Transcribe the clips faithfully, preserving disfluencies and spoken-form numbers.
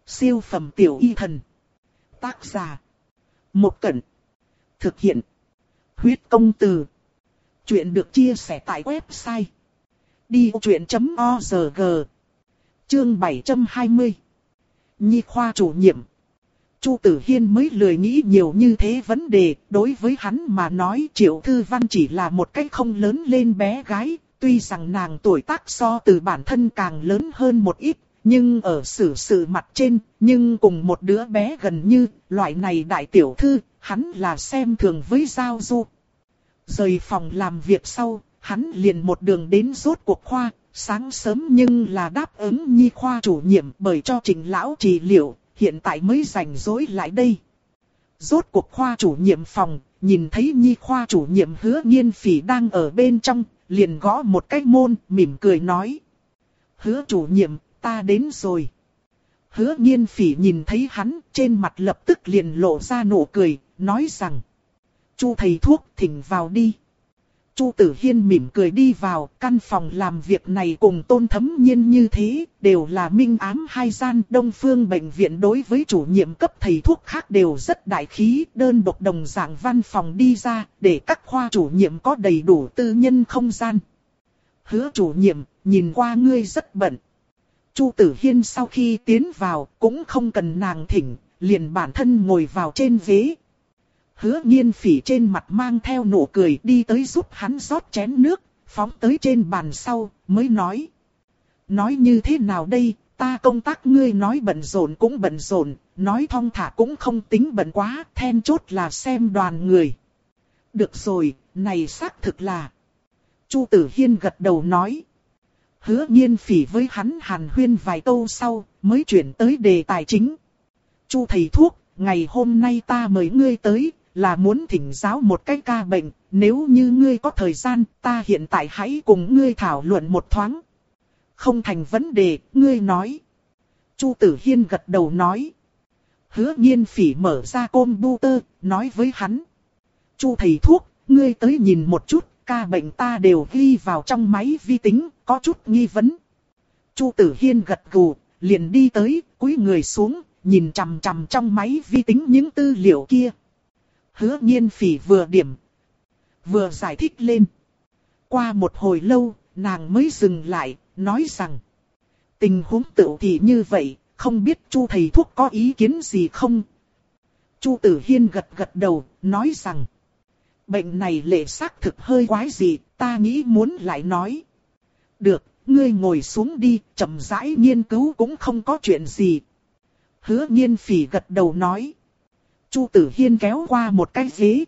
Siêu phẩm tiểu y thần. Tác giả. Một Cẩn. Thực hiện. Huyết công từ. Chuyện được chia sẻ tại website đi vô chuyện chấm org. Chương bảy trăm hai mươi. Nhi khoa chủ nhiệm. Chu Tử Hiên mới lười nghĩ nhiều như thế vấn đề, đối với hắn mà nói Triệu Thư Văn chỉ là một cách không lớn lên bé gái, tuy rằng nàng tuổi tác so từ bản thân càng lớn hơn một ít, nhưng ở xử sự mặt trên, nhưng cùng một đứa bé gần như, loại này đại tiểu thư, hắn là xem thường với Giao Du. Rời phòng làm việc sau, hắn liền một đường đến rốt cuộc khoa, sáng sớm nhưng là đáp ứng nhi khoa chủ nhiệm bởi cho Trình lão trị liệu, hiện tại mới rảnh rỗi lại đây. Rốt cuộc khoa chủ nhiệm phòng, nhìn thấy nhi khoa chủ nhiệm Hứa Nghiên Phỉ đang ở bên trong, liền gõ một cái môn, mỉm cười nói. Hứa chủ nhiệm, ta đến rồi. Hứa Nghiên Phỉ nhìn thấy hắn, trên mặt lập tức liền lộ ra nụ cười, nói rằng. Chu thầy thuốc, thỉnh vào đi. Chu Tử Hiên mỉm cười đi vào, căn phòng làm việc này cùng Tôn Thấm Nhiên như thế, đều là minh ám hai gian. Đông Phương bệnh viện đối với chủ nhiệm cấp thầy thuốc khác đều rất đại khí, đơn độc đồng dạng văn phòng đi ra, để các khoa chủ nhiệm có đầy đủ tư nhân không gian. Hứa chủ nhiệm, nhìn qua ngươi rất bận. Chu Tử Hiên sau khi tiến vào, cũng không cần nàng thỉnh, liền bản thân ngồi vào trên ghế. Hứa Nghiên Phỉ trên mặt mang theo nụ cười đi tới giúp hắn rót chén nước, phóng tới trên bàn sau, mới nói. Nói như thế nào đây, ta công tác ngươi nói bận rộn cũng bận rộn, nói thong thả cũng không tính bận quá, then chốt là xem đoàn người. Được rồi, này xác thực là. Chu Tử Hiên gật đầu nói. Hứa Nghiên Phỉ với hắn hàn huyên vài câu sau, mới chuyển tới đề tài chính. Chu thầy thuốc, ngày hôm nay ta mời ngươi tới, là muốn thỉnh giáo một cái ca bệnh, nếu như ngươi có thời gian, ta hiện tại hãy cùng ngươi thảo luận một thoáng. Không thành vấn đề, ngươi nói. Chu Tử Hiên gật đầu nói. Hứa Nghiên Phỉ mở ra computer, nói với hắn. Chu thầy thuốc, ngươi tới nhìn một chút, ca bệnh ta đều ghi vào trong máy vi tính, có chút nghi vấn. Chu Tử Hiên gật gù, liền đi tới, cúi người xuống, nhìn chằm chằm trong máy vi tính những tư liệu kia. Hứa Nghiên Phỉ vừa điểm, vừa giải thích lên. Qua một hồi lâu, nàng mới dừng lại, nói rằng. Tình huống tựu thì như vậy, không biết Chu thầy thuốc có ý kiến gì không? Chu Tử Hiên gật gật đầu, nói rằng. Bệnh này lệ xác thực hơi quái dị, ta nghĩ muốn lại nói. Được, ngươi ngồi xuống đi, chậm rãi nghiên cứu cũng không có chuyện gì. Hứa Nghiên Phỉ gật đầu nói. Chu Tử Hiên kéo qua một cái ghế.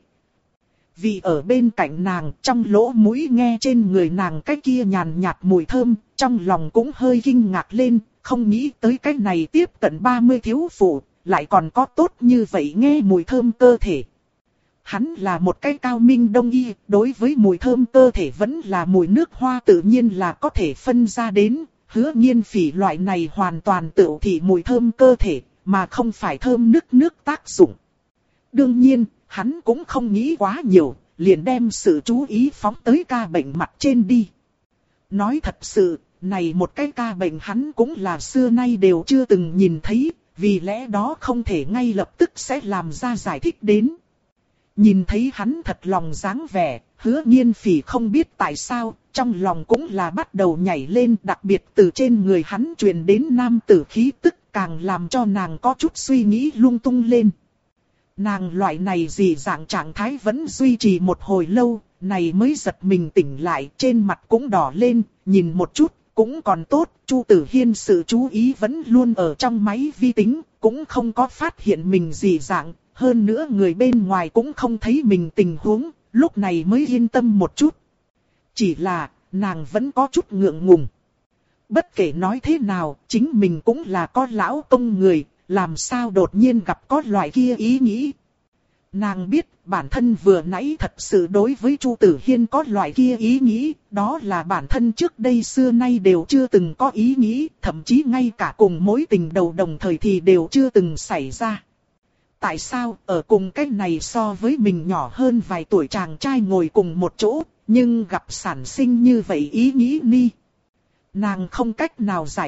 Vì ở bên cạnh nàng, trong lỗ mũi nghe trên người nàng cái kia nhàn nhạt mùi thơm, trong lòng cũng hơi kinh ngạc lên, không nghĩ tới cái này tiếp cận ba mươi thiếu phụ, lại còn có tốt như vậy nghe mùi thơm cơ thể. Hắn là một cái cao minh đông y, đối với mùi thơm cơ thể vẫn là mùi nước hoa tự nhiên là có thể phân ra đến. Hứa Nghiên Phỉ loại này hoàn toàn tự thị mùi thơm cơ thể, mà không phải thơm nước nước tác dụng. Đương nhiên, hắn cũng không nghĩ quá nhiều, liền đem sự chú ý phóng tới ca bệnh mặt trên đi. Nói thật sự, này một cái ca bệnh hắn cũng là xưa nay đều chưa từng nhìn thấy, vì lẽ đó không thể ngay lập tức sẽ làm ra giải thích đến. Nhìn thấy hắn thật lòng dáng vẻ, Hứa Nghiên Phỉ không biết tại sao, trong lòng cũng là bắt đầu nhảy lên, đặc biệt từ trên người hắn truyền đến nam tử khí tức càng làm cho nàng có chút suy nghĩ lung tung lên. Nàng loại này dị dạng trạng thái vẫn duy trì một hồi lâu, này mới giật mình tỉnh lại, trên mặt cũng đỏ lên, nhìn một chút, cũng còn tốt, Chu Tử Hiên sự chú ý vẫn luôn ở trong máy vi tính, cũng không có phát hiện mình dị dạng. Hơn nữa người bên ngoài cũng không thấy mình tình huống, lúc này mới yên tâm một chút. Chỉ là, nàng vẫn có chút ngượng ngùng. Bất kể nói thế nào, chính mình cũng là có lão công người, làm sao đột nhiên gặp có loại kia ý nghĩ. Nàng biết bản thân vừa nãy thật sự đối với Chu Tử Hiên có loại kia ý nghĩ, đó là bản thân trước đây xưa nay đều chưa từng có ý nghĩ, thậm chí ngay cả cùng mối tình đầu đồng thời thì đều chưa từng xảy ra. Tại sao ở cùng cái này so với mình nhỏ hơn vài tuổi chàng trai ngồi cùng một chỗ, nhưng gặp sản sinh như vậy ý nghĩ ni? Nàng không cách nào giải thích,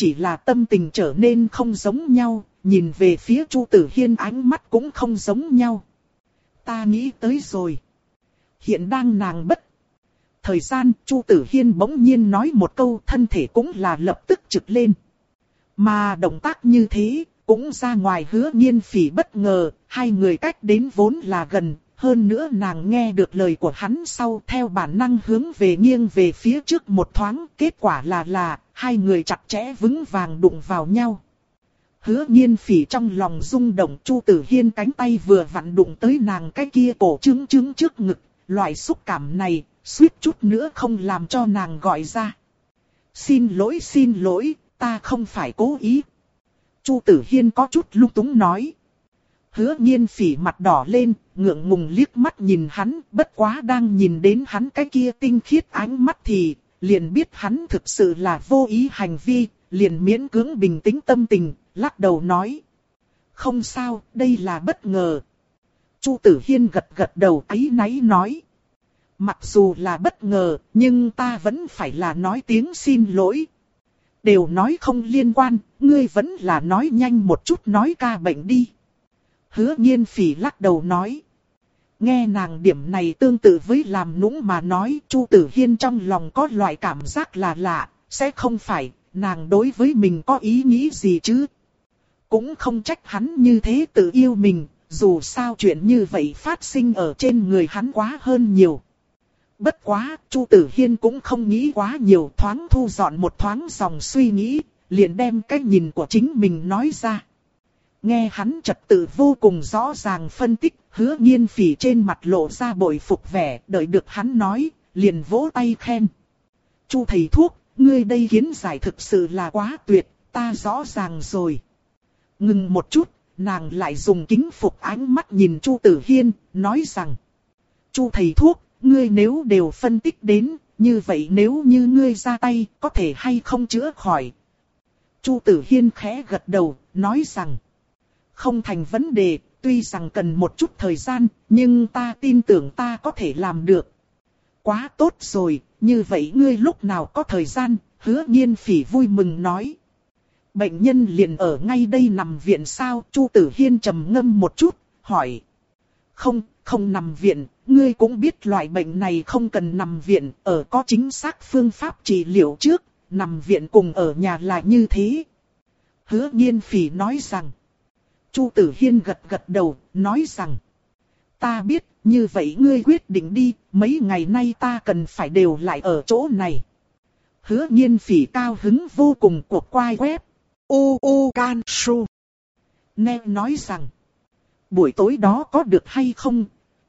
chỉ là tâm tình trở nên không giống nhau, nhìn về phía Chu Tử Hiên ánh mắt cũng không giống nhau. Ta nghĩ tới rồi. Hiện đang nàng bất thời gian, Chu Tử Hiên bỗng nhiên nói một câu, thân thể cũng là lập tức trực lên. Mà động tác như thế, cũng ra ngoài Hứa Nghiên Phỉ bất ngờ, hai người cách đến vốn là gần, hơn nữa nàng nghe được lời của hắn sau theo bản năng hướng về nghiêng về phía trước một thoáng, kết quả là là, hai người chặt chẽ vững vàng đụng vào nhau. Hứa Nghiên Phỉ trong lòng rung động, Chu Tử Hiên cánh tay vừa vặn đụng tới nàng cái kia cổ trứng trứng trước ngực, loại xúc cảm này, suýt chút nữa không làm cho nàng gọi ra. Xin lỗi xin lỗi, ta không phải cố ý. Chu Tử Hiên có chút lung túng nói. Hứa Nghiên Phỉ mặt đỏ lên, ngượng ngùng liếc mắt nhìn hắn, bất quá đang nhìn đến hắn cái kia tinh khiết ánh mắt thì, liền biết hắn thực sự là vô ý hành vi, liền miễn cưỡng bình tĩnh tâm tình, lắc đầu nói. Không sao, đây là bất ngờ. Chu Tử Hiên gật gật đầu áy náy nói. Mặc dù là bất ngờ, nhưng ta vẫn phải là nói tiếng xin lỗi. Đều nói không liên quan, ngươi vẫn là nói nhanh một chút nói ca bệnh đi. Hứa Nghiên Phỉ lắc đầu nói. Nghe nàng điểm này tương tự với làm nũng mà nói, Chu Tử Hiên trong lòng có loại cảm giác là lạ, sẽ không phải, nàng đối với mình có ý nghĩ gì chứ. Cũng không trách hắn như thế tự yêu mình, dù sao chuyện như vậy phát sinh ở trên người hắn quá hơn nhiều. Bất quá, Chu Tử Hiên cũng không nghĩ quá nhiều, thoáng thu dọn một thoáng dòng suy nghĩ, liền đem cái nhìn của chính mình nói ra. Nghe hắn trật tự vô cùng rõ ràng phân tích, Hứa Nghiên Phỉ trên mặt lộ ra bội phục vẻ, đợi được hắn nói, liền vỗ tay khen. Chu thầy thuốc, ngươi đây kiến giải thực sự là quá tuyệt, ta rõ ràng rồi. Ngừng một chút, nàng lại dùng kính phục ánh mắt nhìn Chu Tử Hiên, nói rằng. Chu thầy thuốc, ngươi nếu đều phân tích đến, như vậy nếu như ngươi ra tay, có thể hay không chữa khỏi. Chu Tử Hiên khẽ gật đầu, nói rằng. Không thành vấn đề, tuy rằng cần một chút thời gian, nhưng ta tin tưởng ta có thể làm được. Quá tốt rồi, như vậy ngươi lúc nào có thời gian, Hứa Nghiên Phỉ vui mừng nói. Bệnh nhân liền ở ngay đây nằm viện sao? Chu Tử Hiên trầm ngâm một chút, hỏi. Không, không nằm viện, ngươi cũng biết loại bệnh này không cần nằm viện, ở có chính xác phương pháp trị liệu trước, nằm viện cùng ở nhà là như thế. Hứa Nghiên Phỉ nói rằng. Chu Tử Hiên gật gật đầu, nói rằng. Ta biết, như vậy ngươi quyết định đi, mấy ngày nay ta cần phải đều lại ở chỗ này. Hứa Nghiên Phỉ cao hứng vô cùng cuộc quay web. U U Can Su. Nghe nói rằng. Buổi tối đó có được hay không?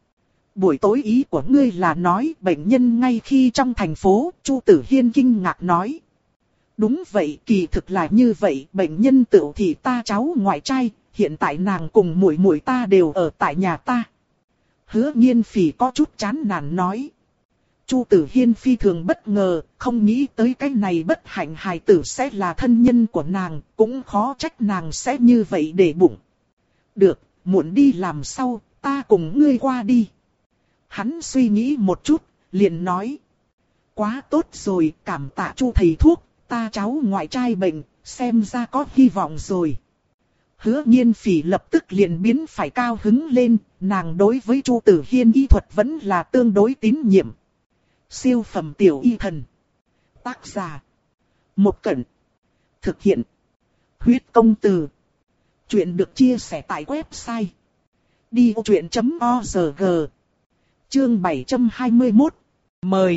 Buổi tối ý của ngươi là nói bệnh nhân ngay khi trong thành phố, Chu Tử Hiên kinh ngạc nói. Đúng vậy, kỳ thực là như vậy, bệnh nhân tự thì ta cháu ngoại trai, hiện tại nàng cùng muội muội ta đều ở tại nhà ta. Hứa Nghiên Phỉ có chút chán nản nói. Chu Tử Hiên phi thường bất ngờ, không nghĩ tới cái này bất hạnh hài tử sẽ là thân nhân của nàng, cũng khó trách nàng sẽ như vậy để bụng. Được, muộn đi làm sau, ta cùng ngươi qua đi. Hắn suy nghĩ một chút, liền nói. Quá tốt rồi, cảm tạ Chu thầy thuốc, ta cháu ngoại trai bệnh, xem ra có hy vọng rồi. Hứa Nghiên Phỉ lập tức liền biến phải cao hứng lên, nàng đối với Chu Tử Hiên y thuật vẫn là tương đối tín nhiệm. Siêu phẩm tiểu y thần. Tác giả. Một Cẩn. Thực hiện. Huyết công từ. Chuyện được chia sẻ tại website. đi ô chuyện chấm org. Chương bảy trăm hai mươi mốt. Mời.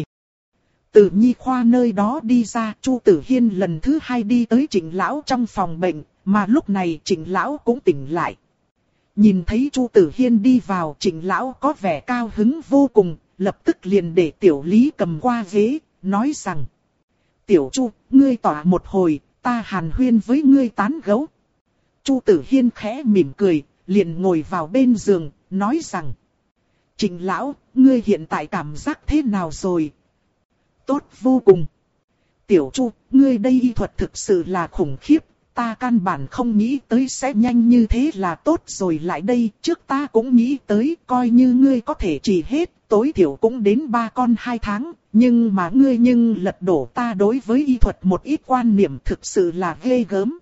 Từ nhi khoa nơi đó đi ra, Chu Tử Hiên lần thứ hai đi tới Trịnh lão trong phòng bệnh, mà lúc này Trịnh lão cũng tỉnh lại. Nhìn thấy Chu Tử Hiên đi vào, Trịnh lão có vẻ cao hứng vô cùng, lập tức liền để Tiểu Lý cầm qua ghế, nói rằng. Tiểu Chu, ngươi tỏa một hồi, ta hàn huyên với ngươi tán gẫu. Chu Tử Hiên khẽ mỉm cười, liền ngồi vào bên giường, nói rằng. Trịnh lão, ngươi hiện tại cảm giác thế nào rồi? Tốt vô cùng. Tiểu Chu, ngươi đây y thuật thực sự là khủng khiếp, ta căn bản không nghĩ tới sẽ nhanh như thế là tốt rồi lại đây, trước ta cũng nghĩ tới coi như ngươi có thể trị hết, tối thiểu cũng đến ba con hai tháng, nhưng mà ngươi nhưng lật đổ ta đối với y thuật một ít quan niệm thực sự là ghê gớm.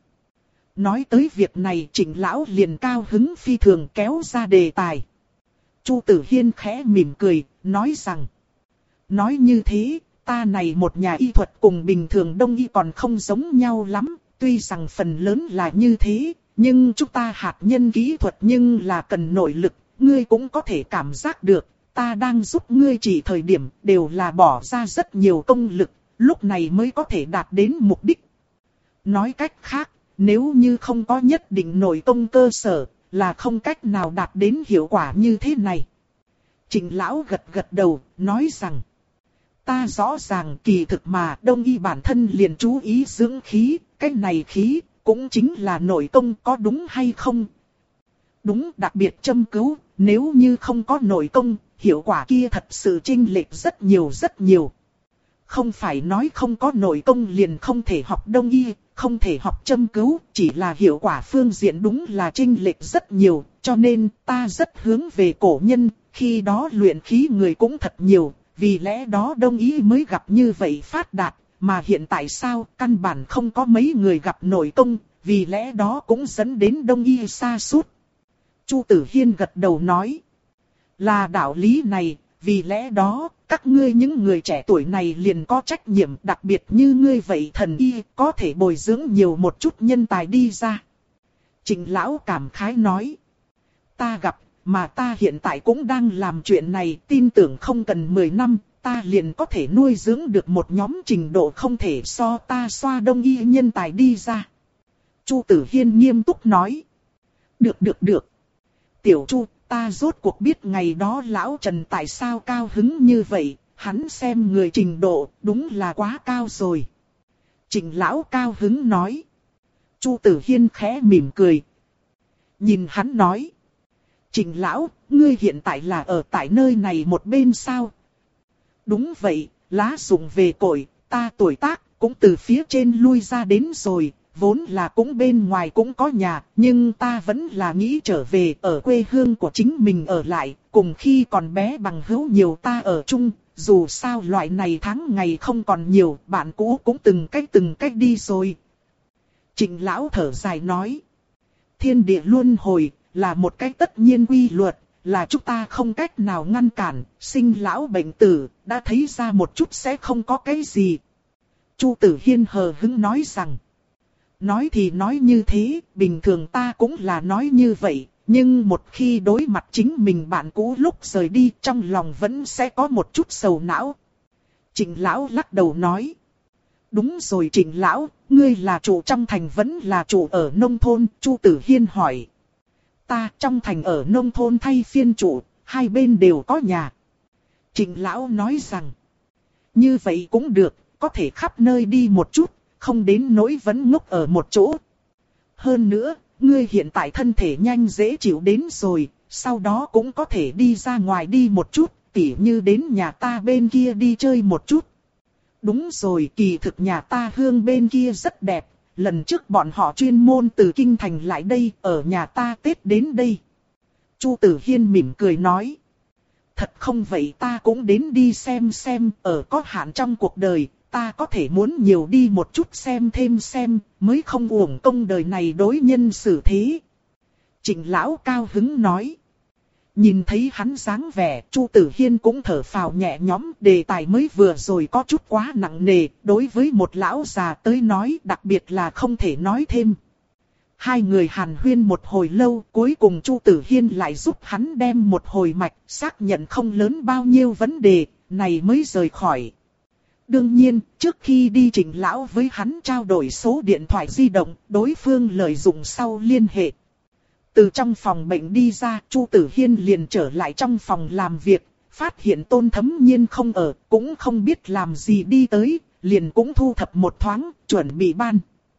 Nói tới việc này Trịnh lão liền cao hứng phi thường kéo ra đề tài. Chu Tử Hiên khẽ mỉm cười, nói rằng, nói như thế, ta này một nhà y thuật cùng bình thường đông y còn không giống nhau lắm, tuy rằng phần lớn là như thế, nhưng chúng ta hạt nhân kỹ thuật nhưng là cần nội lực, ngươi cũng có thể cảm giác được, ta đang giúp ngươi chỉ thời điểm đều là bỏ ra rất nhiều công lực, lúc này mới có thể đạt đến mục đích. Nói cách khác, nếu như không có nhất định nội công cơ sở, là không cách nào đạt đến hiệu quả như thế này. Trịnh lão gật gật đầu, nói rằng, ta rõ ràng kỳ thực mà đông y bản thân liền chú ý dưỡng khí, cái này khí cũng chính là nội công, có đúng hay không? Đúng, đặc biệt châm cứu, nếu như không có nội công, hiệu quả kia thật sự chênh lệch rất nhiều rất nhiều. Không phải nói không có nội công liền không thể học đông y, không thể học châm cứu, chỉ là hiệu quả phương diện đúng là chênh lệch rất nhiều, cho nên ta rất hướng về cổ nhân, khi đó luyện khí người cũng thật nhiều, vì lẽ đó đông y mới gặp như vậy phát đạt, mà hiện tại sao căn bản không có mấy người gặp nội công, vì lẽ đó cũng dẫn đến đông y sa sút. Chu Tử Hiên gật đầu nói, là đạo lý này, vì lẽ đó, các ngươi những người trẻ tuổi này liền có trách nhiệm, đặc biệt như ngươi vậy thần y, có thể bồi dưỡng nhiều một chút nhân tài đi ra. Trịnh lão cảm khái nói, ta gặp, mà ta hiện tại cũng đang làm chuyện này, tin tưởng không cần mười năm, ta liền có thể nuôi dưỡng được một nhóm trình độ không thể so ta xoa đông y nhân tài đi ra. Chu Tử Hiên nghiêm túc nói, được được được. Tiểu Chu, ta rốt cuộc biết ngày đó lão Trần tại sao cao hứng như vậy, hắn xem người trình độ, đúng là quá cao rồi. Trịnh lão cao hứng nói. Chu Tử Hiên khẽ mỉm cười. Nhìn hắn nói. Trịnh lão, ngươi hiện tại là ở tại nơi này một bên sao? Đúng vậy, lá dụng về cội, ta tuổi tác, cũng từ phía trên lui ra đến rồi. Vốn là cũng bên ngoài cũng có nhà, nhưng ta vẫn là nghĩ trở về ở quê hương của chính mình ở lại, cùng khi còn bé bằng hữu nhiều ta ở chung, dù sao loại này tháng ngày không còn nhiều, bạn cũ cũng từng cách từng cách đi rồi. Trịnh lão thở dài nói, thiên địa luân hồi, là một cái tất nhiên quy luật, là chúng ta không cách nào ngăn cản, sinh lão bệnh tử, đã thấy ra một chút sẽ không có cái gì. Chu Tử Hiên hờ hững nói rằng, nói thì nói như thế, bình thường ta cũng là nói như vậy, nhưng một khi đối mặt chính mình bạn cũ lúc rời đi, trong lòng vẫn sẽ có một chút sầu não. Trịnh lão lắc đầu nói, đúng rồi Trịnh lão, ngươi là chủ trong thành vẫn là chủ ở nông thôn? Chu Tử Hiên hỏi. Ta trong thành ở nông thôn thay phiên chủ, hai bên đều có nhà. Trịnh lão nói rằng, như vậy cũng được, có thể khắp nơi đi một chút, không đến nỗi vẫn ngốc ở một chỗ. Hơn nữa, ngươi hiện tại thân thể nhanh dễ chịu đến rồi, sau đó cũng có thể đi ra ngoài đi một chút, tỉ như đến nhà ta bên kia đi chơi một chút. Đúng rồi, kỳ thực nhà ta hương bên kia rất đẹp, lần trước bọn họ chuyên môn từ kinh thành lại đây, ở nhà ta Tết đến đây. Chu Tử Hiên mỉm cười nói, thật không vậy ta cũng đến đi xem xem, ở có hạn trong cuộc đời. Ta có thể muốn nhiều đi một chút xem thêm xem, mới không uổng công đời này đối nhân xử thế. Trịnh lão cao hứng nói. Nhìn thấy hắn dáng vẻ, Chu Tử Hiên cũng thở phào nhẹ nhõm, đề tài mới vừa rồi có chút quá nặng nề, đối với một lão già tới nói đặc biệt là không thể nói thêm. Hai người hàn huyên một hồi lâu, cuối cùng Chu Tử Hiên lại giúp hắn đem một hồi mạch, xác nhận không lớn bao nhiêu vấn đề, này mới rời khỏi. Đương nhiên, trước khi đi Trịnh lão với hắn trao đổi số điện thoại di động, đối phương lợi dụng sau liên hệ. Từ trong phòng bệnh đi ra, Chu Tử Hiên liền trở lại trong phòng làm việc, phát hiện Tôn Thấm Nhiên không ở, cũng không biết làm gì đi tới, liền cũng thu thập một thoáng, chuẩn bị ban.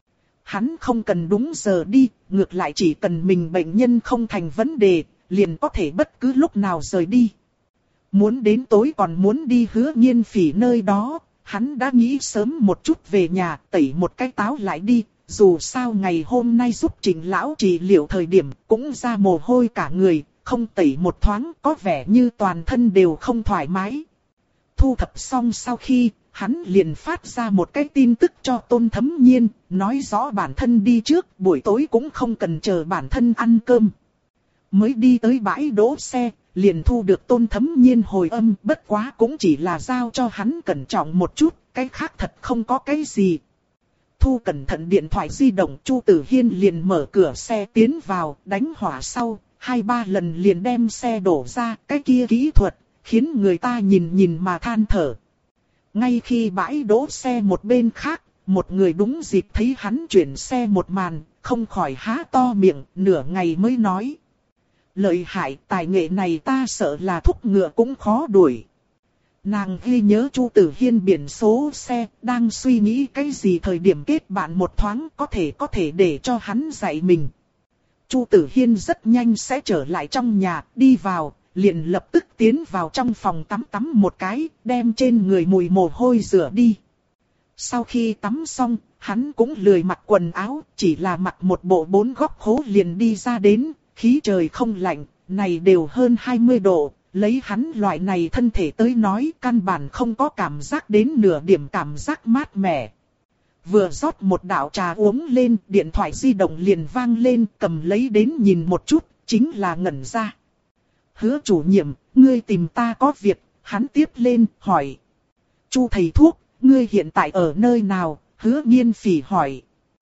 Hắn không cần đúng giờ đi, ngược lại chỉ cần mình bệnh nhân không thành vấn đề, liền có thể bất cứ lúc nào rời đi. Muốn đến tối còn muốn đi Hứa Nghiên Phỉ nơi đó, hắn đã nghĩ sớm một chút về nhà, tẩy một cái táo lại đi, dù sao ngày hôm nay giúp Trịnh lão trị liệu thời điểm cũng ra mồ hôi cả người, không tẩy một thoáng có vẻ như toàn thân đều không thoải mái. Thu thập xong sau khi, hắn liền phát ra một cái tin tức cho Tôn Thấm Nhiên, nói rõ bản thân đi trước, buổi tối cũng không cần chờ bản thân ăn cơm. Mới đi tới bãi đỗ xe, liền thu được Tôn Thấm Nhiên hồi âm, bất quá cũng chỉ là giao cho hắn cẩn trọng một chút, cái khác thật không có cái gì. Thu cẩn thận điện thoại di động, Chu Tử Hiên liền mở cửa xe tiến vào, đánh hỏa sau, hai ba lần liền đem xe đổ ra, cái kia kỹ thuật, khiến người ta nhìn nhìn mà than thở. Ngay khi bãi đỗ xe một bên khác, một người đúng dịp thấy hắn chuyển xe một màn, không khỏi há to miệng, nửa ngày mới nói. Lợi hại, tài nghệ này ta sợ là thúc ngựa cũng khó đuổi. Nàng ghi nhớ Chu Tử Hiên biển số xe, đang suy nghĩ cái gì thời điểm kết bạn một thoáng có thể có thể để cho hắn dạy mình. Chu Tử Hiên rất nhanh sẽ trở lại trong nhà, đi vào, liền lập tức tiến vào trong phòng tắm tắm một cái, đem trên người mùi mồ hôi rửa đi. Sau khi tắm xong, hắn cũng lười mặc quần áo, chỉ là mặc một bộ bốn góc khố liền đi ra đến, khí trời không lạnh, này đều hơn hai mươi độ, lấy hắn loại này thân thể tới nói căn bản không có cảm giác đến nửa điểm cảm giác mát mẻ. Vừa rót một đạo trà uống lên, điện thoại di động liền vang lên, cầm lấy đến nhìn một chút, chính là ngẩn ra. Hứa chủ nhiệm, ngươi tìm ta có việc, hắn tiếp lên, hỏi. Chu thầy thuốc, ngươi hiện tại ở nơi nào? Hứa Nghiên Phỉ hỏi.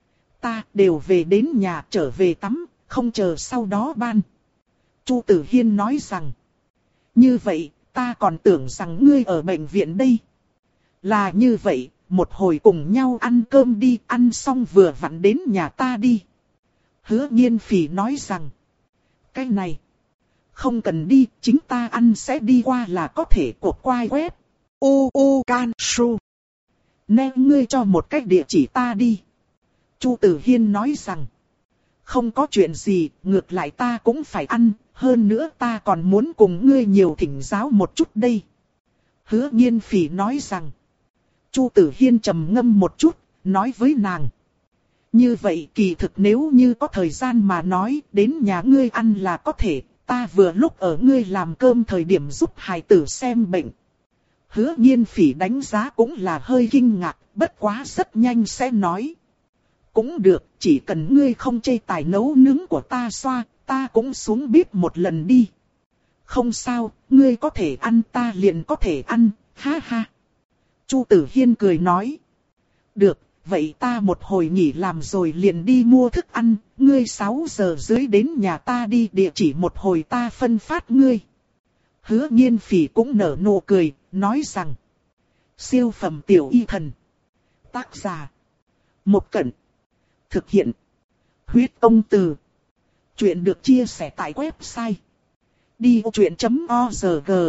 Ta đều về đến nhà, trở về tắm, không chờ sau đó ban. Chu Tử Hiên nói rằng. Như vậy, ta còn tưởng rằng ngươi ở bệnh viện đây. Là như vậy, một hồi cùng nhau ăn cơm đi, ăn xong vừa vặn đến nhà ta đi. Hứa Nghiên Phỉ nói rằng. Cái này, không cần đi, chính ta ăn sẽ đi qua là có thể cột quai web. U U Can Su. Nè ngươi cho một cách địa chỉ ta đi. Chu Tử Hiên nói rằng. Không có chuyện gì, ngược lại ta cũng phải ăn, hơn nữa ta còn muốn cùng ngươi nhiều thỉnh giáo một chút đây. Hứa Nghiên Phỉ nói rằng. Chu Tử Hiên trầm ngâm một chút, nói với nàng. Như vậy kỳ thực nếu như có thời gian mà nói, đến nhà ngươi ăn là có thể, ta vừa lúc ở ngươi làm cơm thời điểm giúp hài tử xem bệnh. Hứa Nghiên Phỉ đánh giá cũng là hơi kinh ngạc, bất quá rất nhanh sẽ nói. Cũng được, chỉ cần ngươi không chê tài nấu nướng của ta xoa, ta cũng xuống bếp một lần đi. Không sao, ngươi có thể ăn ta liền có thể ăn, ha ha. Chu Tử Hiên cười nói. Được, vậy ta một hồi nghỉ làm rồi liền đi mua thức ăn, ngươi sáu giờ dưới đến nhà ta đi, địa chỉ một hồi ta phân phát ngươi. Hứa Nghiên Phỉ cũng nở nụ cười, nói rằng. Siêu phẩm tiểu y thần. Tác giả. Một Cẩn. Thực hiện. Huyết Công Từ. Chuyện được chia sẻ tại website. đi vô chuyện chấm org.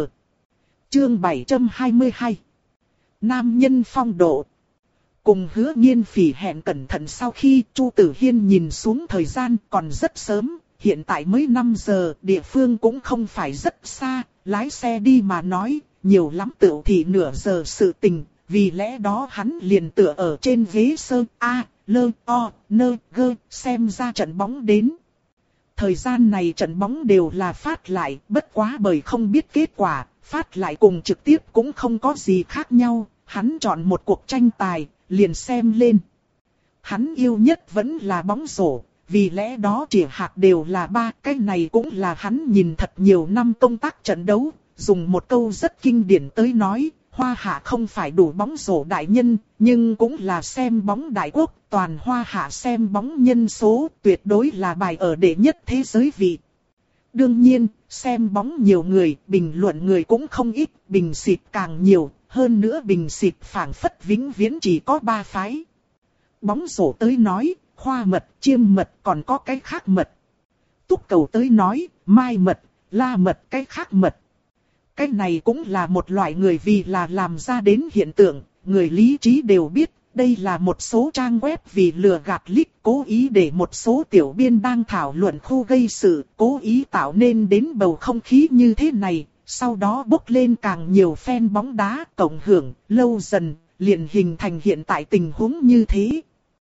Chương bảy trăm hai mươi hai. Nam nhân phong độ. Cùng Hứa Nghiên Phỉ hẹn cẩn thận sau khi Chu Tử Hiên nhìn xuống thời gian còn rất sớm, hiện tại mới năm giờ, địa phương cũng không phải rất xa, lái xe đi mà nói, nhiều lắm tựu thì nửa giờ sự tình, vì lẽ đó hắn liền tựa ở trên ghế sơ A, lơ, o, nơ, gơ, xem ra trận bóng đến. Thời gian này trận bóng đều là phát lại, bất quá bởi không biết kết quả, phát lại cùng trực tiếp cũng không có gì khác nhau, hắn chọn một cuộc tranh tài, liền xem lên. Hắn yêu nhất vẫn là bóng rổ, vì lẽ đó chĩa hạt đều là ba, cái này cũng là hắn nhìn thật nhiều năm công tác trận đấu, dùng một câu rất kinh điển tới nói, Hoa Hạ không phải đủ bóng rổ đại nhân, nhưng cũng là xem bóng đại quốc, toàn Hoa Hạ xem bóng nhân số tuyệt đối là bài ở đệ nhất thế giới vị. Đương nhiên, xem bóng nhiều người, bình luận người cũng không ít, bình xịt càng nhiều, hơn nữa bình xịt phảng phất vĩnh viễn chỉ có ba phái. Bóng rổ tới nói, hoa mật, chiêm mật còn có cái khác mật. Túc cầu tới nói, mai mật, la mật cái khác mật. Cái này cũng là một loại người vì là làm ra đến hiện tượng, người lý trí đều biết, đây là một số trang web vì lừa gạt leak, cố ý để một số tiểu biên đang thảo luận khu gây sự, cố ý tạo nên đến bầu không khí như thế này, sau đó bốc lên càng nhiều fan bóng đá, cộng hưởng, lâu dần, liền hình thành hiện tại tình huống như thế.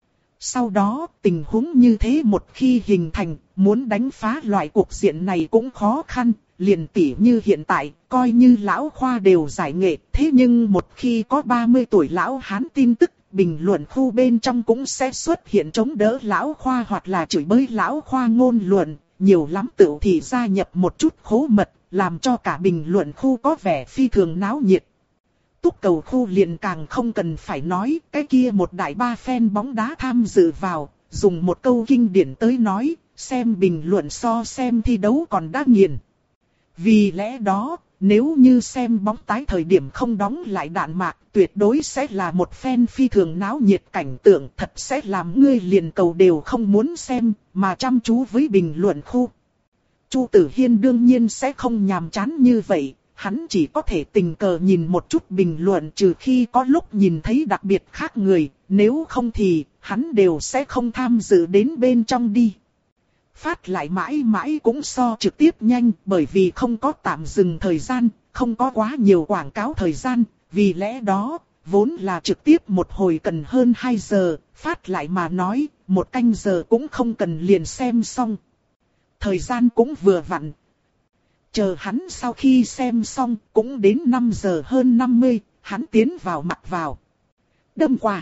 Sau đó, tình huống như thế một khi hình thành, muốn đánh phá loại cuộc diện này cũng khó khăn, liền tỉ như hiện tại, coi như lão Khoa đều giải nghệ, thế nhưng một khi có ba mươi tuổi lão hán tin tức, bình luận khu bên trong cũng sẽ xuất hiện chống đỡ lão Khoa hoặc là chửi bới lão Khoa ngôn luận, nhiều lắm tựu thì gia nhập một chút khố mật, làm cho cả bình luận khu có vẻ phi thường náo nhiệt. Túc cầu khu liền càng không cần phải nói, cái kia một đại ba fan bóng đá tham dự vào, dùng một câu kinh điển tới nói, xem bình luận so xem thi đấu còn đã nghiền. Vì lẽ đó, nếu như xem bóng tái thời điểm không đóng lại đạn mạc, tuyệt đối sẽ là một fan phi thường náo nhiệt cảnh tượng, thật sẽ làm ngươi liền cầu đều không muốn xem, mà chăm chú với bình luận khu. Chu Tử Hiên đương nhiên sẽ không nhàm chán như vậy. Hắn chỉ có thể tình cờ nhìn một chút bình luận, trừ khi có lúc nhìn thấy đặc biệt khác người, nếu không thì hắn đều sẽ không tham dự đến bên trong đi. Phát lại mãi mãi cũng so trực tiếp nhanh, bởi vì không có tạm dừng thời gian, không có quá nhiều quảng cáo thời gian, vì lẽ đó, vốn là trực tiếp một hồi cần hơn hai giờ, phát lại mà nói, một canh giờ cũng không cần liền xem xong. Thời gian cũng vừa vặn. Chờ hắn sau khi xem xong, cũng đến năm giờ hơn năm mươi, hắn tiến vào mặc vào. Đâm qua.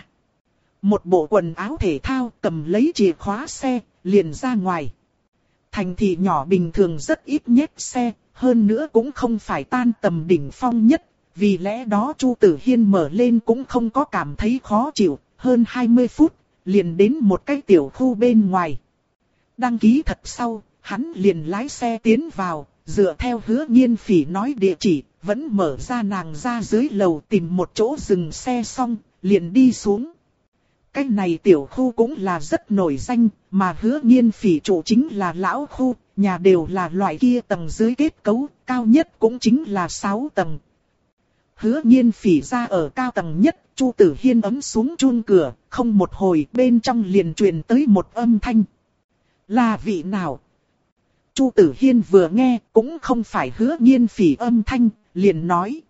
Một bộ quần áo thể thao, cầm lấy chìa khóa xe, liền ra ngoài. Thành thị nhỏ bình thường rất ít nhét xe, hơn nữa cũng không phải tan tầm đỉnh phong nhất. Vì lẽ đó Chu Tử Hiên mở lên cũng không có cảm thấy khó chịu, hơn hai mươi phút, liền đến một cái tiểu khu bên ngoài. Đăng ký thật sau, hắn liền lái xe tiến vào. Dựa theo Hứa Nghiên Phỉ nói địa chỉ, vẫn mở ra nàng ra dưới lầu tìm một chỗ dừng xe xong, liền đi xuống. Cái này tiểu khu cũng là rất nổi danh, mà Hứa Nghiên Phỉ chủ chính là lão khu, nhà đều là loại kia tầng dưới kết cấu, cao nhất cũng chính là sáu tầng. Hứa Nghiên Phỉ ra ở cao tầng nhất, Chu Tử Hiên ấm xuống chun cửa, không một hồi bên trong liền truyền tới một âm thanh. Là vị nào? Chu Tử Hiên vừa nghe, cũng không phải Hứa Nghiên Phỉ âm thanh, liền nói.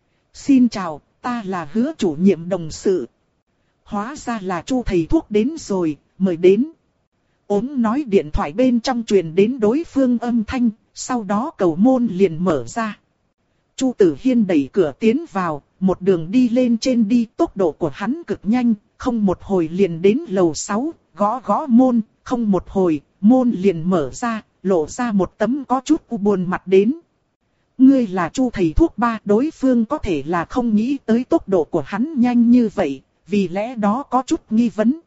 Xin chào, ta là Hứa chủ nhiệm đồng sự. Hóa ra là Chu thầy thuốc đến rồi, mời đến. Ống nói điện thoại bên trong truyền đến đối phương âm thanh, sau đó cầu môn liền mở ra. Chu Tử Hiên đẩy cửa tiến vào, một đường đi lên trên đi, tốc độ của hắn cực nhanh, không một hồi liền đến lầu sáu, gõ gõ môn, không một hồi, môn liền mở ra. Lộ ra một tấm có chút u buồn mặt đến. Ngươi là Chu thầy thuốc ba, đối phương có thể là không nghĩ tới tốc độ của hắn nhanh như vậy, vì lẽ đó có chút nghi vấn.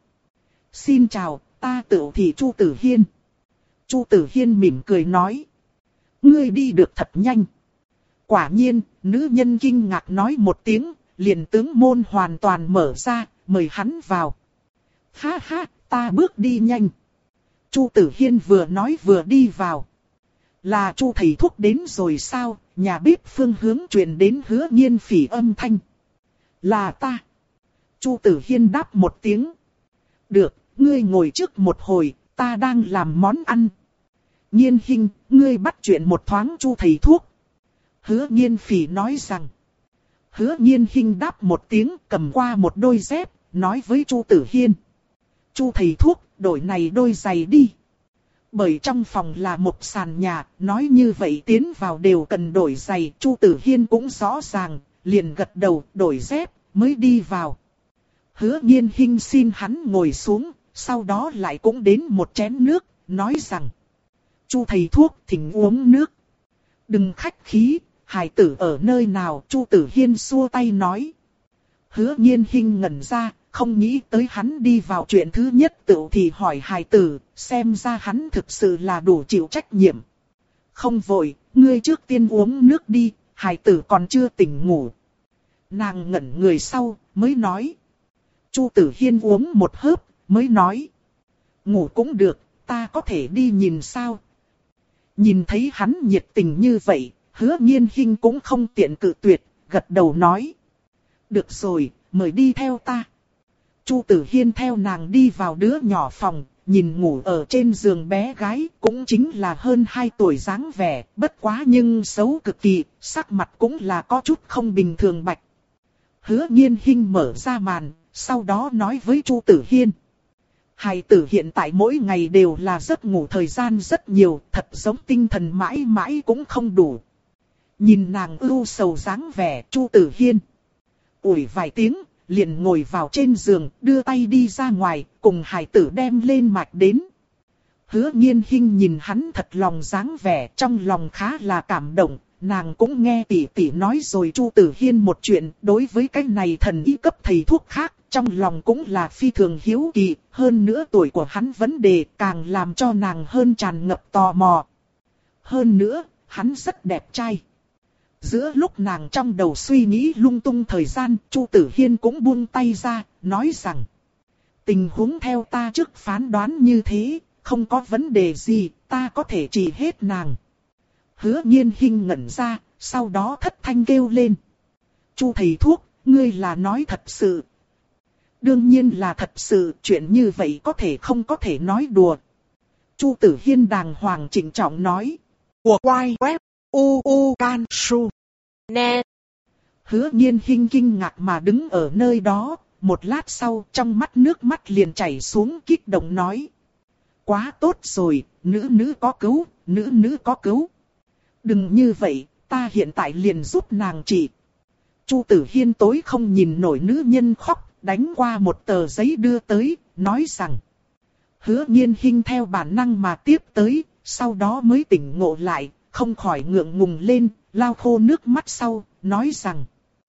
Xin chào, ta tựu thị Chu Tử Hiên. Chu Tử Hiên mỉm cười nói. Ngươi đi được thật nhanh. Quả nhiên, nữ nhân kinh ngạc nói một tiếng, liền tướng môn hoàn toàn mở ra, mời hắn vào. Ha ha, ta bước đi nhanh. Chu Tử Hiên vừa nói vừa đi vào. Là Chu thầy thuốc đến rồi sao? Nhà bếp phương hướng truyền đến Hứa Nghiên Phỉ âm thanh. Là ta. Chu Tử Hiên đáp một tiếng. Được, ngươi ngồi trước một hồi, ta đang làm món ăn. Nghiên Hinh, ngươi bắt chuyện một thoáng Chu thầy thuốc. Hứa Nghiên Phỉ nói rằng. Hứa Nghiên Hinh đáp một tiếng, cầm qua một đôi dép, nói với Chu Tử Hiên. Chu thầy thuốc, đổi này đôi giày đi. Bởi trong phòng là một sàn nhà, nói như vậy tiến vào đều cần đổi giày. Chu Tử Hiên cũng rõ ràng, liền gật đầu, đổi dép, mới đi vào. Hứa Nghiên Hinh xin hắn ngồi xuống, sau đó lại cũng đến một chén nước, nói rằng. Chu thầy thuốc, thỉnh uống nước. Đừng khách khí, hài tử ở nơi nào? Chu Tử Hiên xua tay nói. Hứa Nghiên Hinh ngẩn ra. Không nghĩ tới hắn đi vào chuyện thứ nhất tự thì hỏi hài tử, xem ra hắn thực sự là đủ chịu trách nhiệm. Không vội, ngươi trước tiên uống nước đi, hài tử còn chưa tỉnh ngủ. Nàng ngẩn người sau, mới nói. Chu Tử Hiên uống một hớp, mới nói. Ngủ cũng được, ta có thể đi nhìn sao? Nhìn thấy hắn nhiệt tình như vậy, Hứa Nghiên Hinh cũng không tiện cự tuyệt, gật đầu nói. Được rồi, mời đi theo ta. Chu Tử Hiên theo nàng đi vào đứa nhỏ phòng, nhìn ngủ ở trên giường bé gái, cũng chính là hơn hai tuổi dáng vẻ, bất quá nhưng xấu cực kỳ, sắc mặt cũng là có chút không bình thường bạch. Hứa Nghiên Hinh mở ra màn, sau đó nói với Chu Tử Hiên. Hài tử hiện tại mỗi ngày đều là giấc ngủ thời gian rất nhiều, thật giống tinh thần mãi mãi cũng không đủ. Nhìn nàng ưu sầu dáng vẻ, Chu Tử Hiên ủi vài tiếng, liền ngồi vào trên giường, đưa tay đi ra ngoài, cùng hài tử đem lên mạch đến. Hứa Nghiên Hinh nhìn hắn thật lòng dáng vẻ, trong lòng khá là cảm động. Nàng cũng nghe tỷ tỷ nói rồi Chu Tử Hiên một chuyện, đối với cái này thần y cấp thầy thuốc khác, trong lòng cũng là phi thường hiếu kỳ, hơn nữa tuổi của hắn vấn đề càng làm cho nàng hơn tràn ngập tò mò. Hơn nữa, hắn rất đẹp trai. Giữa lúc nàng trong đầu suy nghĩ lung tung thời gian, Chu Tử Hiên cũng buông tay ra, nói rằng: tình huống theo ta trước phán đoán như thế, không có vấn đề gì, ta có thể trị hết nàng. Hứa Nghiên Hinh ngẩn ra, sau đó thất thanh kêu lên: Chu thầy thuốc, ngươi là nói thật sự? Đương nhiên là thật sự, chuyện như vậy có thể không có thể nói đùa. Chu Tử Hiên đàng hoàng trịnh trọng nói: của quay web u u can su net. Hứa Nghiên Hinh kinh ngạc mà đứng ở nơi đó, một lát sau trong mắt nước mắt liền chảy xuống, kích động nói: quá tốt rồi, nữ nữ có cứu, nữ nữ có cứu. Đừng như vậy, ta hiện tại liền giúp nàng trị. Chu Tử Hiên tối không nhìn nổi nữ nhân khóc, đánh qua một tờ giấy đưa tới, nói rằng: Hứa Nghiên Hinh theo bản năng mà tiếp tới, sau đó mới tỉnh ngộ lại, không khỏi ngượng ngùng lên, lau khô nước mắt sau, nói rằng: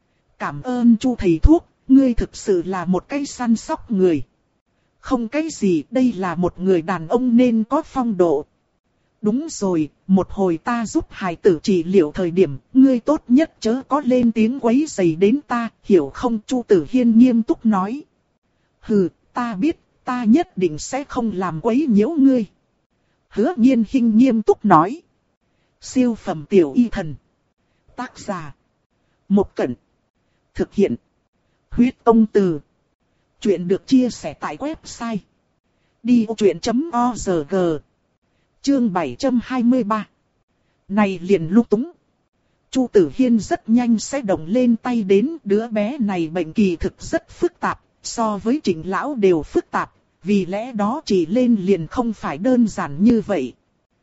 cảm ơn Chu thầy thuốc, ngươi thực sự là một cái săn sóc người. Không cái gì, đây là một người đàn ông nên có phong độ. Đúng rồi, một hồi ta giúp hài tử trị liệu thời điểm, ngươi tốt nhất chớ có lên tiếng quấy rầy đến ta, hiểu không? Chu Tử Hiên nghiêm túc nói. Hừ, ta biết, ta nhất định sẽ không làm quấy nhiễu ngươi. Hứa Nghiên Hinh nghiêm túc nói. Siêu phẩm tiểu y thần. Tác giả: Một Cẩn. Thực hiện: Huyết Công Từ. Chuyện được chia sẻ tại website đi ô chuyện chấm org. Chương bảy trăm hai mươi ba. Này liền lúc túng. Chu Tử Hiên rất nhanh sẽ động lên tay đến, đứa bé này bệnh kỳ thực rất phức tạp, so với Trịnh lão đều phức tạp, vì lẽ đó chỉ lên liền không phải đơn giản như vậy.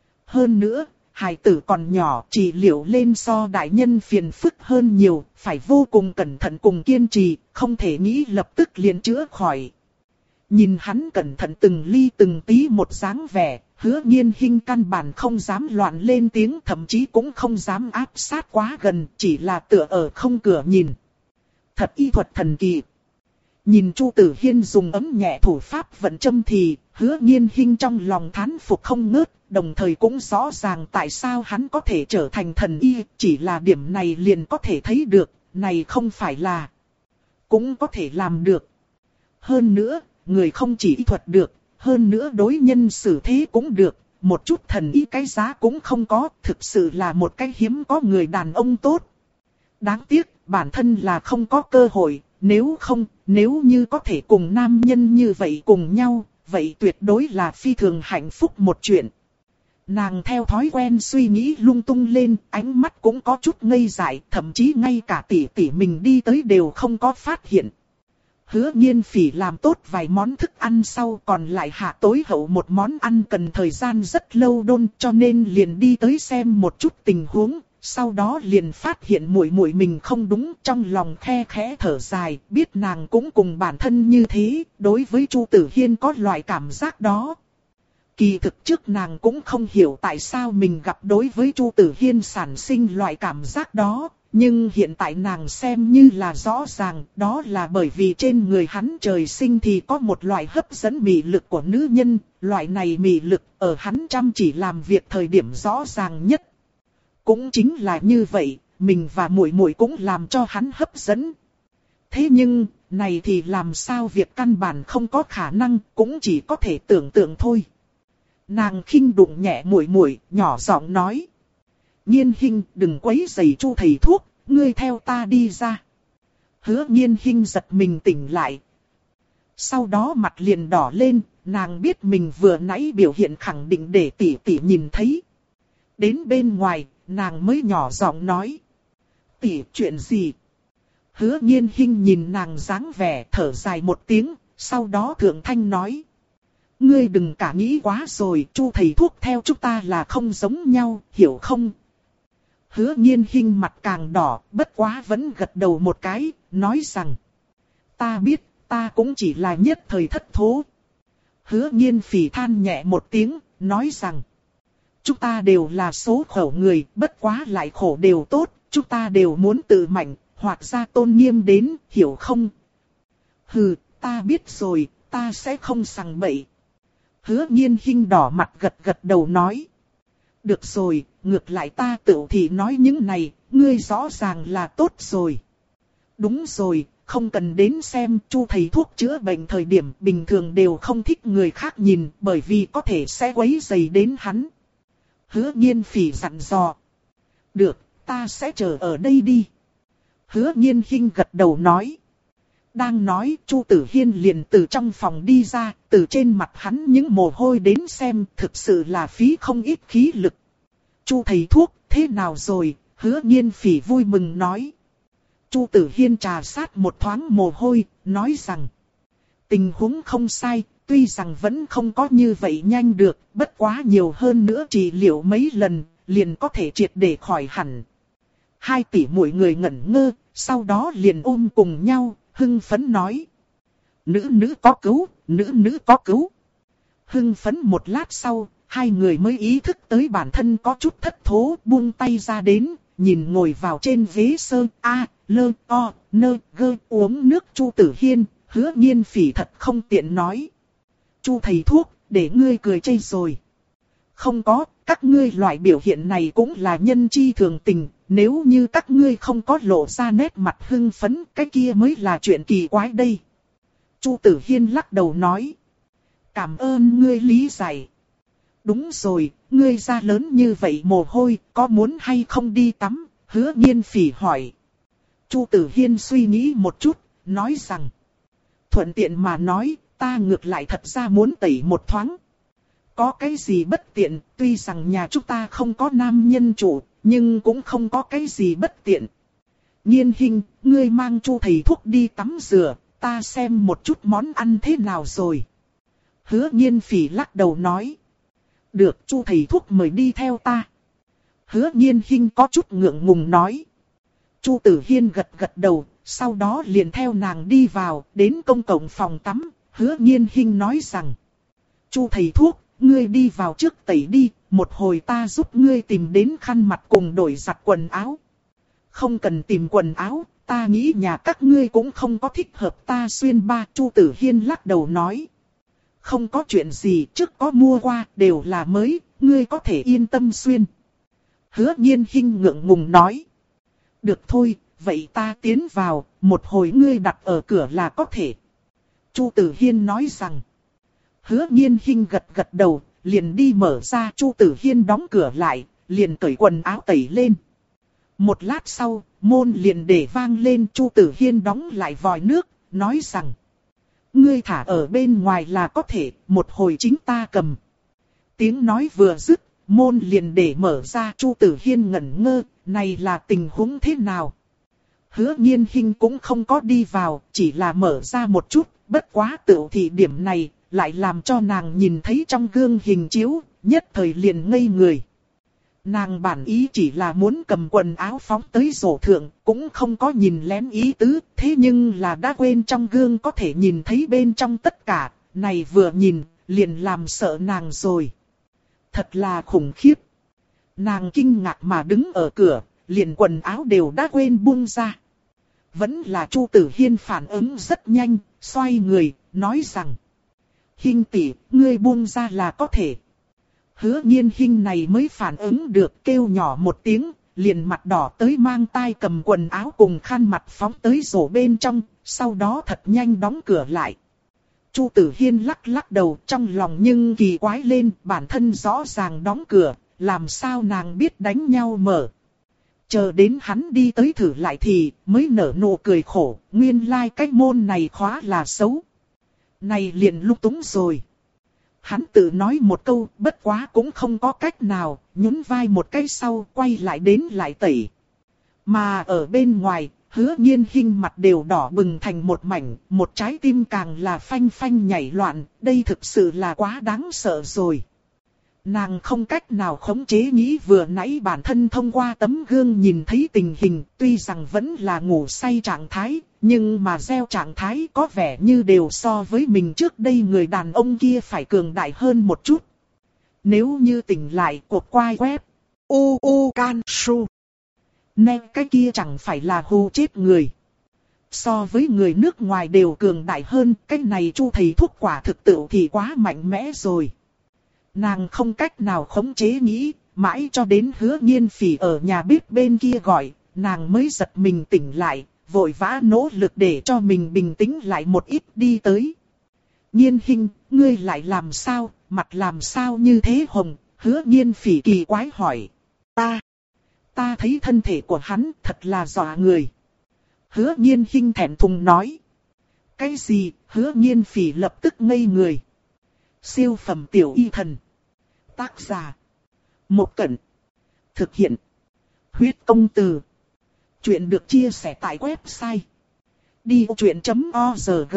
Hơn nữa, hài tử còn nhỏ, trị liệu lên so đại nhân phiền phức hơn nhiều, phải vô cùng cẩn thận cùng kiên trì, không thể nghĩ lập tức liền chữa khỏi. Nhìn hắn cẩn thận từng ly từng tí một dáng vẻ, Hứa Nghiên Hinh căn bản không dám loạn lên tiếng, thậm chí cũng không dám áp sát quá gần, chỉ là tựa ở không cửa nhìn. Thật y thuật thần kỳ. Nhìn Chu Tử Hiên dùng ấm nhẹ thủ pháp vận châm thì, Hứa Nghiên Hinh trong lòng thán phục không ngớt, đồng thời cũng rõ ràng tại sao hắn có thể trở thành thần y, chỉ là điểm này liền có thể thấy được, này không phải là cũng có thể làm được. Hơn nữa, người không chỉ y thuật được, hơn nữa đối nhân xử thế cũng được, một chút thần y cái giá cũng không có, thực sự là một cái hiếm có người đàn ông tốt. Đáng tiếc, bản thân là không có cơ hội, nếu không, nếu như có thể cùng nam nhân như vậy cùng nhau, vậy tuyệt đối là phi thường hạnh phúc một chuyện. Nàng theo thói quen suy nghĩ lung tung lên, ánh mắt cũng có chút ngây dại, thậm chí ngay cả tỷ tỷ mình đi tới đều không có phát hiện. Hứa Nghiên Phỉ làm tốt vài món thức ăn sau, còn lại hạ tối hậu một món ăn cần thời gian rất lâu đôn, cho nên liền đi tới xem một chút tình huống, sau đó liền phát hiện muội muội mình không đúng, trong lòng khe khẽ thở dài, biết nàng cũng cùng bản thân như thế, đối với Chu Tử Hiên có loại cảm giác đó. Kỳ thực trước nàng cũng không hiểu tại sao mình gặp đối với Chu Tử Hiên sản sinh loại cảm giác đó, nhưng hiện tại nàng xem như là rõ ràng, đó là bởi vì trên người hắn trời sinh thì có một loại hấp dẫn mị lực của nữ nhân, loại này mị lực ở hắn chăm chỉ làm việc thời điểm rõ ràng nhất. Cũng chính là như vậy, mình và muội muội cũng làm cho hắn hấp dẫn. Thế nhưng, này thì làm sao việc căn bản không có khả năng, cũng chỉ có thể tưởng tượng thôi. Nàng khinh đụng nhẹ muội muội, nhỏ giọng nói: Nghiên Hinh, đừng quấy rầy Chu thầy thuốc, ngươi theo ta đi ra. Hứa Nghiên Hinh giật mình tỉnh lại. Sau đó mặt liền đỏ lên, nàng biết mình vừa nãy biểu hiện khẳng định để tỷ tỷ nhìn thấy. Đến bên ngoài, nàng mới nhỏ giọng nói: Tỷ, chuyện gì? Hứa Nghiên Hinh nhìn nàng dáng vẻ, thở dài một tiếng, sau đó thượng thanh nói: ngươi đừng cả nghĩ quá rồi, Chu thầy thuốc theo chúng ta là không giống nhau, hiểu không? Hứa Nhiên Hinh mặt càng đỏ, bất quá vẫn gật đầu một cái, nói rằng. Ta biết, ta cũng chỉ là nhất thời thất thố. Hứa Nhiên Phỉ than nhẹ một tiếng, nói rằng. Chúng ta đều là số khổ người, bất quá lại khổ đều tốt, chúng ta đều muốn tự mạnh, hoặc ra tôn nghiêm đến, hiểu không? Hừ, ta biết rồi, ta sẽ không sằng bậy. Hứa Nhiên Hinh đỏ mặt gật gật đầu nói. Được rồi, ngược lại ta tự thì nói những này, ngươi rõ ràng là tốt rồi. Đúng rồi, không cần đến xem, Chu thầy thuốc chữa bệnh thời điểm bình thường đều không thích người khác nhìn, bởi vì có thể sẽ quấy rầy đến hắn. Hứa Nhiên Phỉ dặn dò. Được, ta sẽ chờ ở đây đi. Hứa Nhiên Hinh gật đầu nói. Đang nói, Chu Tử Hiên liền từ trong phòng đi ra, từ trên mặt hắn những mồ hôi đến xem, thực sự là phí không ít khí lực. Chu thầy thuốc, thế nào rồi? Hứa Nhiên Phỉ vui mừng nói. Chu Tử Hiên trà sát một thoáng mồ hôi, nói rằng. Tình huống không sai, tuy rằng vẫn không có như vậy nhanh được, bất quá nhiều hơn nữa trị liệu mấy lần, liền có thể triệt để khỏi hẳn. Hai tỷ muội người ngẩn ngơ, sau đó liền ôm cùng nhau, hưng phấn nói. Nữ nữ có cứu, nữ nữ có cứu. Hưng phấn một lát sau, hai người mới ý thức tới bản thân có chút thất thố, buông tay ra đến, nhìn ngồi vào trên ghế sơ, a, lơ, o, nơ, gơ, uống nước Chu Tử Hiên, Hứa Nhiên Phỉ thật không tiện nói. Chu thầy thuốc, để ngươi cười chê rồi. Không có, các ngươi loại biểu hiện này cũng là nhân chi thường tình, nếu như các ngươi không có lộ ra nét mặt hưng phấn, cái kia mới là chuyện kỳ quái đây. Chu Tử Hiên lắc đầu nói. Cảm ơn ngươi lý giải. Đúng rồi, ngươi da lớn như vậy mồ hôi, có muốn hay không đi tắm? Hứa Nhiên Phỉ hỏi. Chu Tử Hiên suy nghĩ một chút, nói rằng. Thuận tiện mà nói, ta ngược lại thật ra muốn tẩy một thoáng. Có cái gì bất tiện, tuy rằng nhà chúng ta không có nam nhân chủ, nhưng cũng không có cái gì bất tiện. Nhiên Hinh, ngươi mang Chu thầy thuốc đi tắm rửa, ta xem một chút món ăn thế nào rồi. Hứa Nhiên Phỉ lắc đầu nói. Được, Chu thầy thuốc mời đi theo ta. Hứa Nhiên Hinh có chút ngượng ngùng nói. Chu Tử Hiên gật gật đầu, sau đó liền theo nàng đi vào, đến công cộng phòng tắm. Hứa Nhiên Hinh nói rằng. Chu thầy thuốc, ngươi đi vào trước tẩy đi, một hồi ta giúp ngươi tìm đến khăn mặt cùng đổi giặt quần áo. Không cần tìm quần áo, ta nghĩ nhà các ngươi cũng không có thích hợp ta xuyên ba. Chu Tử Hiên lắc đầu nói. Không có chuyện gì, trước có mua qua, đều là mới, ngươi có thể yên tâm xuyên. Hứa Nhiên Hinh ngượng ngùng nói. Được thôi, vậy ta tiến vào, một hồi ngươi đặt ở cửa là có thể. Chu Tử Hiên nói rằng. Hứa Nhiên Hinh gật gật đầu, liền đi mở ra. Chu Tử Hiên đóng cửa lại, liền cởi quần áo tẩy lên. Một lát sau, môn liền để vang lên. Chu Tử Hiên đóng lại vòi nước, nói rằng. Ngươi thả ở bên ngoài là có thể, một hồi chính ta cầm. Tiếng nói vừa dứt, môn liền để mở ra. Chu Tử Hiên ngẩn ngơ, này là tình huống thế nào? Hứa Nhiên Hinh cũng không có đi vào, chỉ là mở ra một chút, bất quá tựu thị điểm này, lại làm cho nàng nhìn thấy trong gương hình chiếu, nhất thời liền ngây người. Nàng bản ý chỉ là muốn cầm quần áo phóng tới rổ thượng, cũng không có nhìn lén ý tứ, thế nhưng là đã quên trong gương có thể nhìn thấy bên trong tất cả, này vừa nhìn, liền làm sợ nàng rồi. Thật là khủng khiếp. Nàng kinh ngạc mà đứng ở cửa, liền quần áo đều đã quên buông ra. Vẫn là Chu Tử Hiên phản ứng rất nhanh, xoay người, nói rằng. Hinh tỷ, ngươi buông ra là có thể. Hứa Nhiên Hinh này mới phản ứng được, kêu nhỏ một tiếng, liền mặt đỏ tới mang tay cầm quần áo cùng khăn mặt phóng tới rổ bên trong, sau đó thật nhanh đóng cửa lại. Chu Tử Hiên lắc lắc đầu, trong lòng nhưng kỳ quái lên, bản thân rõ ràng đóng cửa, làm sao nàng biết đánh nhau mở. Chờ đến hắn đi tới thử lại thì mới nở nụ cười khổ, nguyên lai like cái môn này khóa là xấu. Này liền lúc túng rồi. Hắn tự nói một câu, bất quá cũng không có cách nào, nhún vai một cái sau, quay lại đến lại tẩy. Mà ở bên ngoài, Hứa Nhiên Hinh mặt đều đỏ bừng thành một mảnh, một trái tim càng là phanh phanh nhảy loạn, đây thực sự là quá đáng sợ rồi. Nàng không cách nào khống chế nghĩ vừa nãy bản thân thông qua tấm gương nhìn thấy tình hình, tuy rằng vẫn là ngủ say trạng thái, nhưng mà gieo trạng thái có vẻ như đều so với mình trước đây người đàn ông kia phải cường đại hơn một chút. Nếu như tỉnh lại cuộc quay web, u u can su. Nè cái kia chẳng phải là hù chết người. So với người nước ngoài đều cường đại hơn, cái này Chu thầy thuốc quả thực tự thì quá mạnh mẽ rồi. Nàng không cách nào khống chế nghĩ, mãi cho đến Hứa Nhiên Phỉ ở nhà bếp bên kia gọi, nàng mới giật mình tỉnh lại, vội vã nỗ lực để cho mình bình tĩnh lại một ít đi tới. Nhiên Hinh, ngươi lại làm sao, mặt làm sao như thế hồng? Hứa Nhiên Phỉ kỳ quái hỏi. Ta, ta thấy thân thể của hắn thật là dọa người. Hứa Nhiên Hinh thẹn thùng nói. Cái gì? Hứa Nhiên Phỉ lập tức ngây người. Siêu phẩm tiểu y thần. Tác giả. Một Cẩn. Thực hiện. Huyết công từ. Chuyện được chia sẻ tại website. đi vô chuyện chấm org.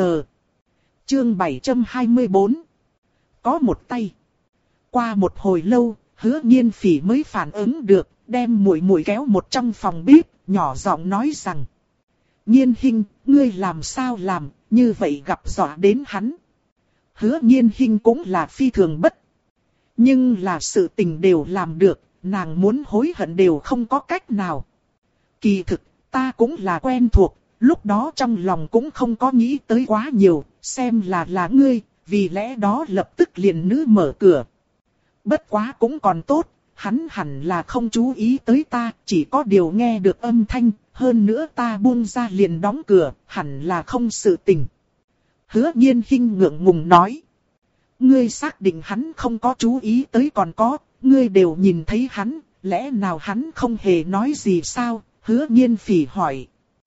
Chương bảy trăm hai mươi tư. Có một tay. Qua một hồi lâu, Hứa Nhiên Phỉ mới phản ứng được, đem muội muội kéo một trong phòng bếp, nhỏ giọng nói rằng. Nhiên Hinh, ngươi làm sao làm, như vậy gặp dọa đến hắn. Hứa Nhiên Hinh cũng là phi thường bất. Nhưng là sự tình đều làm được, nàng muốn hối hận đều không có cách nào. Kỳ thực, ta cũng là quen thuộc, lúc đó trong lòng cũng không có nghĩ tới quá nhiều, xem là là ngươi, vì lẽ đó lập tức liền nữ mở cửa. Bất quá cũng còn tốt, hắn hẳn là không chú ý tới ta, chỉ có điều nghe được âm thanh, hơn nữa ta buông ra liền đóng cửa, hẳn là không sự tình. Hứa Nhiên Hinh ngượng ngùng nói. Ngươi xác định hắn không có chú ý tới còn có, ngươi đều nhìn thấy hắn, lẽ nào hắn không hề nói gì sao? Hứa Nhiên Phỉ hỏi.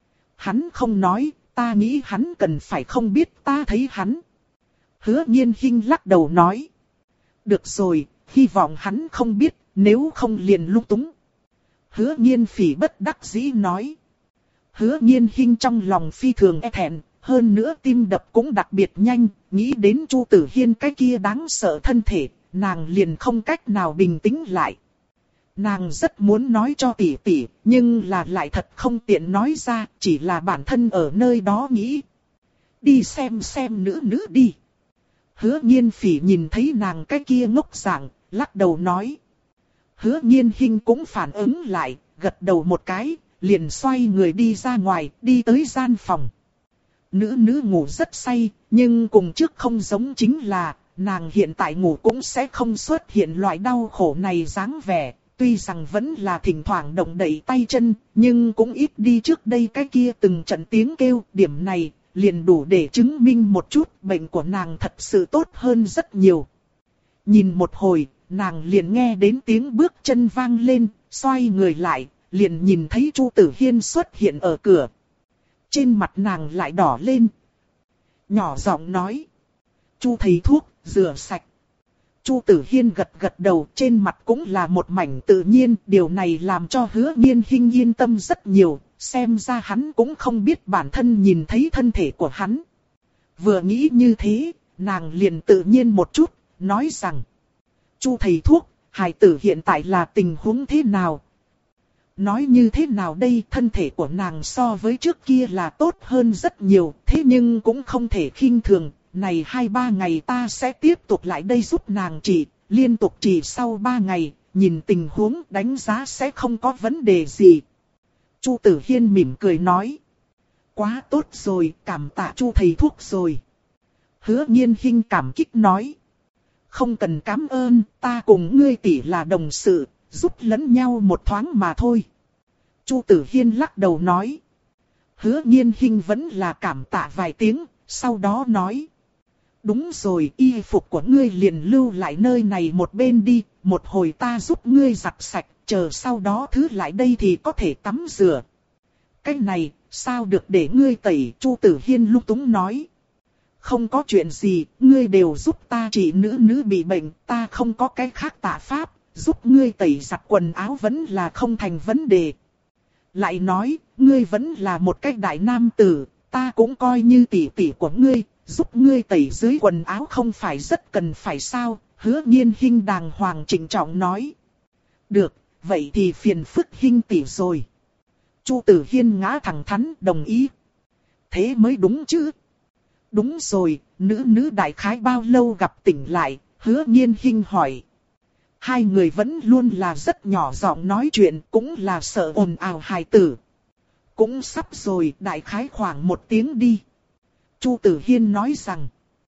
Hắn không nói, ta nghĩ hắn cần phải không biết ta thấy hắn. Hứa Nhiên Hinh lắc đầu nói. Được rồi, hy vọng hắn không biết, nếu không liền lung túng. Hứa Nhiên Phỉ bất đắc dĩ nói. Hứa Nhiên Hinh trong lòng phi thường e thẹn, hơn nữa tim đập cũng đặc biệt nhanh, nghĩ đến Chu Tử Hiên cái kia đáng sợ thân thể, nàng liền không cách nào bình tĩnh lại. Nàng rất muốn nói cho tỷ tỷ, nhưng là lại thật không tiện nói ra, chỉ là bản thân ở nơi đó nghĩ. Đi xem xem nữ nữ đi. Hứa Nhiên Phỉ nhìn thấy nàng cái kia ngốc dạng, lắc đầu nói. Hứa Nhiên Hinh cũng phản ứng lại, gật đầu một cái, liền xoay người đi ra ngoài, đi tới gian phòng. Nữ nữ ngủ rất say, nhưng cùng trước không giống chính là, nàng hiện tại ngủ cũng sẽ không xuất hiện loại đau khổ này dáng vẻ. Tuy rằng vẫn là thỉnh thoảng động đậy tay chân, nhưng cũng ít đi trước đây cái kia từng trận tiếng kêu. Điểm này liền đủ để chứng minh một chút bệnh của nàng thật sự tốt hơn rất nhiều. Nhìn một hồi, nàng liền nghe đến tiếng bước chân vang lên, xoay người lại, liền nhìn thấy Chu Tử Hiên xuất hiện ở cửa. Trên mặt nàng lại đỏ lên. Nhỏ giọng nói. Chu thầy thuốc, rửa sạch. Chu Tử Hiên gật gật đầu, trên mặt cũng là một mảnh tự nhiên. Điều này làm cho Hứa Nhiên Hinh yên tâm rất nhiều. Xem ra hắn cũng không biết bản thân nhìn thấy thân thể của hắn. Vừa nghĩ như thế, nàng liền tự nhiên một chút, nói rằng. Chu thầy thuốc, hài tử hiện tại là tình huống thế nào? Nói như thế nào đây, thân thể của nàng so với trước kia là tốt hơn rất nhiều, thế nhưng cũng không thể khinh thường. Này hai ba ngày ta sẽ tiếp tục lại đây giúp nàng trị, liên tục trị sau ba ngày, nhìn tình huống đánh giá sẽ không có vấn đề gì. Chu Tử Hiên mỉm cười nói. Quá tốt rồi, cảm tạ Chu thầy thuốc rồi. Hứa Nhiên Hinh cảm kích nói. Không cần cảm ơn, ta cùng ngươi tỷ là đồng sự, giúp lẫn nhau một thoáng mà thôi. Chu Tử Hiên lắc đầu nói. Hứa Nhiên Hinh vẫn là cảm tạ vài tiếng, sau đó nói. Đúng rồi, y phục của ngươi liền lưu lại nơi này một bên đi, một hồi ta giúp ngươi giặt sạch, chờ sau đó thứ lại đây thì có thể tắm rửa. Cái này, sao được để ngươi tẩy? Chu Tử Hiên lung túng nói. Không có chuyện gì, ngươi đều giúp ta trị nữ nữ bị bệnh, ta không có cái khác tạ pháp, giúp ngươi tẩy giặt quần áo vẫn là không thành vấn đề. Lại nói, ngươi vẫn là một cái đại nam tử, ta cũng coi như tỷ tỷ của ngươi, giúp ngươi tẩy dưới quần áo không phải rất cần phải sao, Hứa Nhiên Hinh đàng hoàng trịnh trọng nói. Được, vậy thì phiền phức Hinh tỷ rồi. Chu Tử Hiên ngã thẳng thắn đồng ý. Thế mới đúng chứ. Đúng rồi, nữ nữ đại khái bao lâu gặp tỉnh lại, Hứa Nhiên Hinh hỏi. Hai người vẫn luôn là rất nhỏ giọng nói chuyện, cũng là sợ ồn ào hài tử. Cũng sắp rồi, đại khái khoảng một tiếng đi. Chu Tử Hiên nói rằng.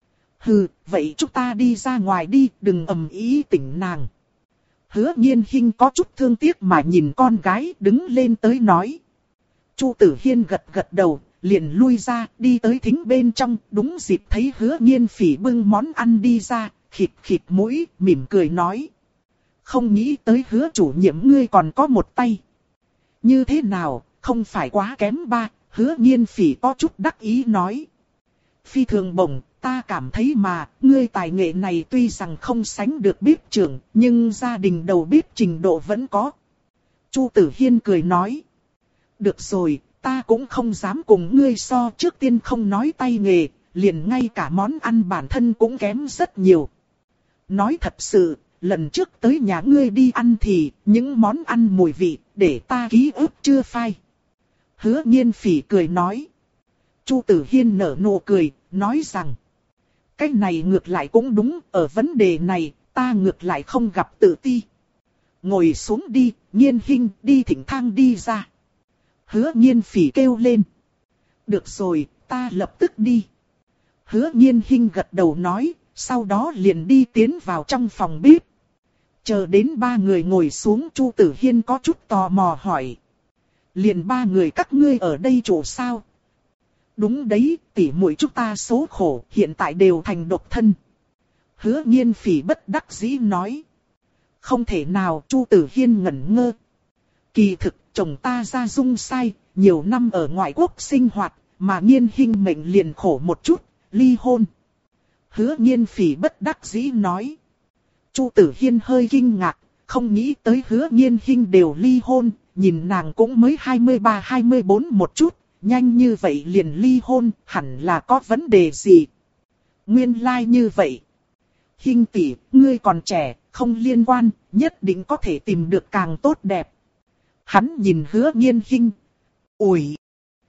Hừ, vậy chúng ta đi ra ngoài đi, đừng ầm ĩ tỉnh nàng. Hứa Nhiên Hinh có chút thương tiếc mà nhìn con gái đứng lên tới nói. Chu Tử Hiên gật gật đầu, liền lui ra, đi tới thính bên trong, đúng dịp thấy Hứa Nhiên Phỉ bưng món ăn đi ra, khịt khịt mũi, mỉm cười nói. Không nghĩ tới Hứa chủ nhiệm ngươi còn có một tay. Như thế nào, không phải quá kém ba, Hứa Nhiên Phỉ có chút đắc ý nói. Phi thường bổng, ta cảm thấy mà, ngươi tài nghệ này tuy rằng không sánh được bếp trưởng, nhưng gia đình đầu bếp trình độ vẫn có. Chu Tử Hiên cười nói. Được rồi, ta cũng không dám cùng ngươi so, trước tiên không nói tay nghề, liền ngay cả món ăn bản thân cũng kém rất nhiều. Nói thật sự, lần trước tới nhà ngươi đi ăn thì, những món ăn mùi vị, để ta ký ức chưa phai. Hứa Nhiên Phỉ cười nói. Chu Tử Hiên nở nụ cười, nói rằng. Cái này ngược lại cũng đúng, ở vấn đề này, ta ngược lại không gặp tự ti. Ngồi xuống đi, Nhiên Hinh, đi thỉnh thang đi ra. Hứa Nhiên Phỉ kêu lên. Được rồi, ta lập tức đi. Hứa Nhiên Hinh gật đầu nói, sau đó liền đi tiến vào trong phòng bếp. Chờ đến ba người ngồi xuống, Chu Tử Hiên có chút tò mò hỏi. Liền ba người các ngươi ở đây chỗ sao? Đúng đấy, tỉ muội chúng ta số khổ, hiện tại đều thành độc thân. Hứa Nhiên Phỉ bất đắc dĩ nói. Không thể nào, Chu Tử Hiên ngẩn ngơ. Kỳ thực, chồng ta ra dung sai, nhiều năm ở ngoại quốc sinh hoạt, mà Nhiên Hinh mệnh liền khổ một chút, ly hôn. Hứa Nhiên Phỉ bất đắc dĩ nói. Chu Tử Hiên hơi kinh ngạc, không nghĩ tới Hứa Nhiên Hinh đều ly hôn, nhìn nàng cũng mới hai mươi ba hai mươi bốn một chút, nhanh như vậy liền ly hôn, hẳn là có vấn đề gì. Nguyên lai like như vậy. Hinh tỷ, ngươi còn trẻ, không liên quan, nhất định có thể tìm được càng tốt đẹp. Hắn nhìn Hứa Nhiên Hinh. Ủi.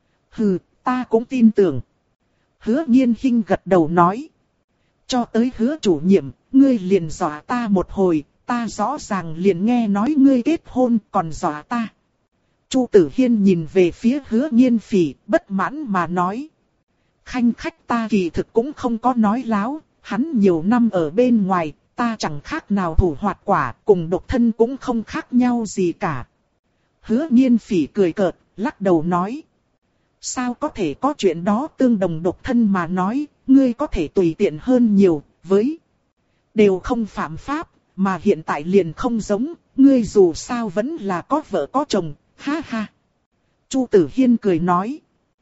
Hừ, ta cũng tin tưởng. Hứa Nhiên Hinh gật đầu nói. Cho tới Hứa chủ nhiệm, ngươi liền dọa ta một hồi, ta rõ ràng liền nghe nói ngươi kết hôn còn dọa ta. Chu Tử Hiên nhìn về phía Hứa Nhiên Phỉ, bất mãn mà nói. Khanh khách ta kỳ thực cũng không có nói láo, hắn nhiều năm ở bên ngoài, ta chẳng khác nào thủ hoạt quả, cùng độc thân cũng không khác nhau gì cả. Hứa Nhiên Phỉ cười cợt, lắc đầu nói. Sao có thể có chuyện đó, tương đồng độc thân mà nói, ngươi có thể tùy tiện hơn nhiều, với đều không phạm pháp, mà hiện tại liền không giống, ngươi dù sao vẫn là có vợ có chồng, ha ha. Chu Tử Hiên cười nói.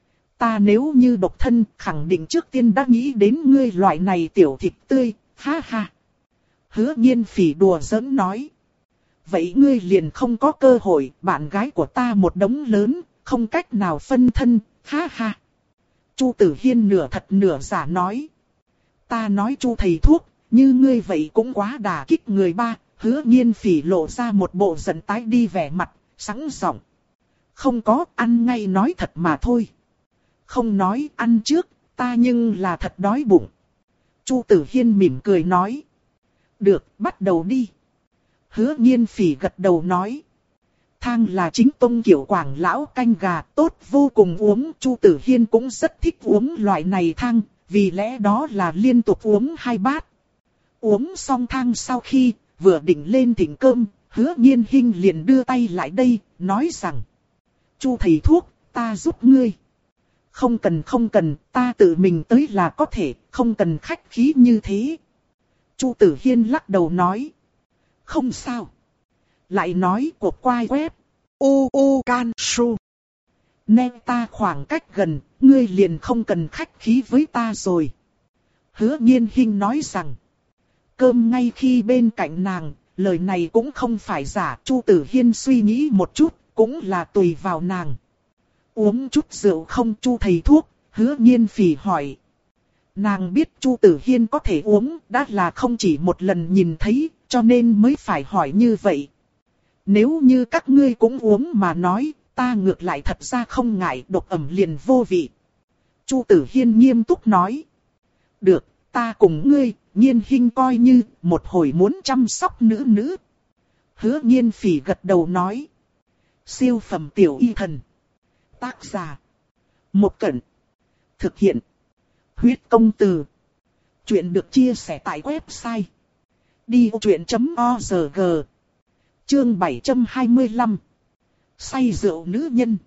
Ta nếu như độc thân, khẳng định trước tiên đã nghĩ đến ngươi loại này tiểu thịt tươi, ha ha. Hứa Nhiên Phỉ đùa giỡn nói. Vậy ngươi liền không có cơ hội, bạn gái của ta một đống lớn, không cách nào phân thân, ha ha. Chu Tử Hiên nửa thật nửa giả nói. Ta nói Chu thầy thuốc, như ngươi vậy cũng quá đả kích người ba. Hứa Nhiên Phỉ lộ ra một bộ giận tái đi vẻ mặt, sẵn giọng. Không có, ăn ngay nói thật mà thôi. Không nói ăn trước, ta nhưng là thật đói bụng. Chu Tử Hiên mỉm cười nói. Được, bắt đầu đi. Hứa Nhiên Phỉ gật đầu nói. Thang là chính tông kiểu quảng lão canh gà, tốt vô cùng uống. Chu Tử Hiên cũng rất thích uống loại này thang, vì lẽ đó là liên tục uống hai bát. Uống xong thang sau khi, vừa định lên thỉnh cơm, Hứa Nhiên Hinh liền đưa tay lại đây, nói rằng. Chu thầy thuốc, ta giúp ngươi. Không cần không cần, ta tự mình tới là có thể, không cần khách khí như thế. Chu Tử Hiên lắc đầu nói. Không sao. Lại nói cuộc quay web. U U Can Su. Nên ta khoảng cách gần, ngươi liền không cần khách khí với ta rồi. Hứa Nhiên Hinh nói rằng. Cơm ngay khi bên cạnh nàng, lời này cũng không phải giả. Chu Tử Hiên suy nghĩ một chút, cũng là tùy vào nàng. Uống chút rượu không Chu thầy thuốc, Hứa Nghiên Phỉ hỏi. Nàng biết Chu Tử Hiên có thể uống, đã là không chỉ một lần nhìn thấy, cho nên mới phải hỏi như vậy. Nếu như các ngươi cũng uống mà nói, ta ngược lại thật ra không ngại, độc ẩm liền vô vị. Chu Tử Hiên nghiêm túc nói. Được, ta cùng ngươi, Nghiên Hinh coi như một hồi muốn chăm sóc nữ nữ. Hứa Nghiên Phỉ gật đầu nói. Siêu phẩm tiểu y thần. Tác giả. Một Cẩn. Thực hiện. Huyết công từ. Chuyện được chia sẻ tại website. đi ô chuyện chấm o rờ gi. Chương bảy trăm hai mươi lăm. Say rượu nữ nhân.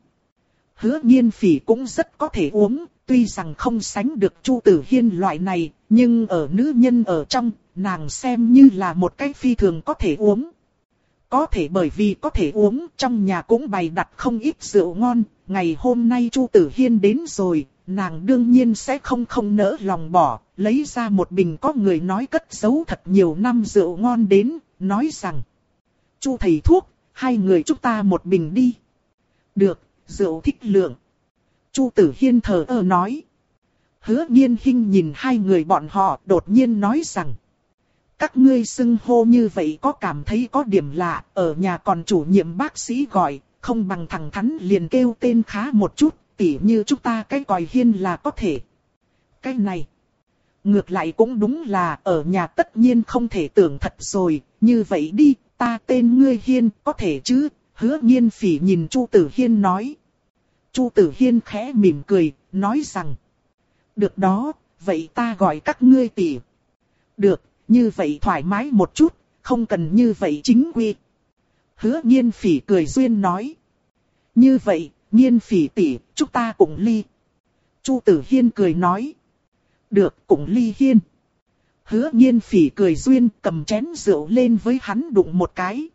Hứa Nghiên Phỉ cũng rất có thể uống, tuy rằng không sánh được Chu Tử Hiên loại này, nhưng ở nữ nhân ở trong, nàng xem như là một cái phi thường có thể uống. Có thể bởi vì có thể uống, trong nhà cũng bày đặt không ít rượu ngon, ngày hôm nay Chu Tử Hiên đến rồi, nàng đương nhiên sẽ không không nỡ lòng bỏ, lấy ra một bình có người nói cất giấu thật nhiều năm rượu ngon đến, nói rằng. Chu thầy thuốc, hai người chúng ta một bình đi. Được, rượu thích lượng. Chu Tử Hiên thờ ơ nói. Hứa Nghiên Hinh nhìn hai người bọn họ đột nhiên nói rằng. Các ngươi xưng hô như vậy có cảm thấy có điểm lạ, ở nhà còn chủ nhiệm bác sĩ gọi, không bằng thẳng thắn liền kêu tên khá một chút, tỉ như chúng ta cái còi Hiên là có thể. Cái này, ngược lại cũng đúng là ở nhà tất nhiên không thể tưởng thật rồi, như vậy đi, ta tên ngươi Hiên, có thể chứ? Hứa Nghiên Phỉ nhìn Chu Tử Hiên nói. Chu Tử Hiên khẽ mỉm cười, nói rằng. Được đó, vậy ta gọi các ngươi tỷ. Được, như vậy thoải mái một chút, không cần như vậy chính quy. Hứa Nghiên Phỉ cười duyên nói. Như vậy, Nghiên Phỉ tỷ, chúng ta cùng ly. Chu Tử Hiên cười nói. Được, cùng ly Hiên. Hứa Nghiên Phỉ cười duyên cầm chén rượu lên với hắn đụng một cái.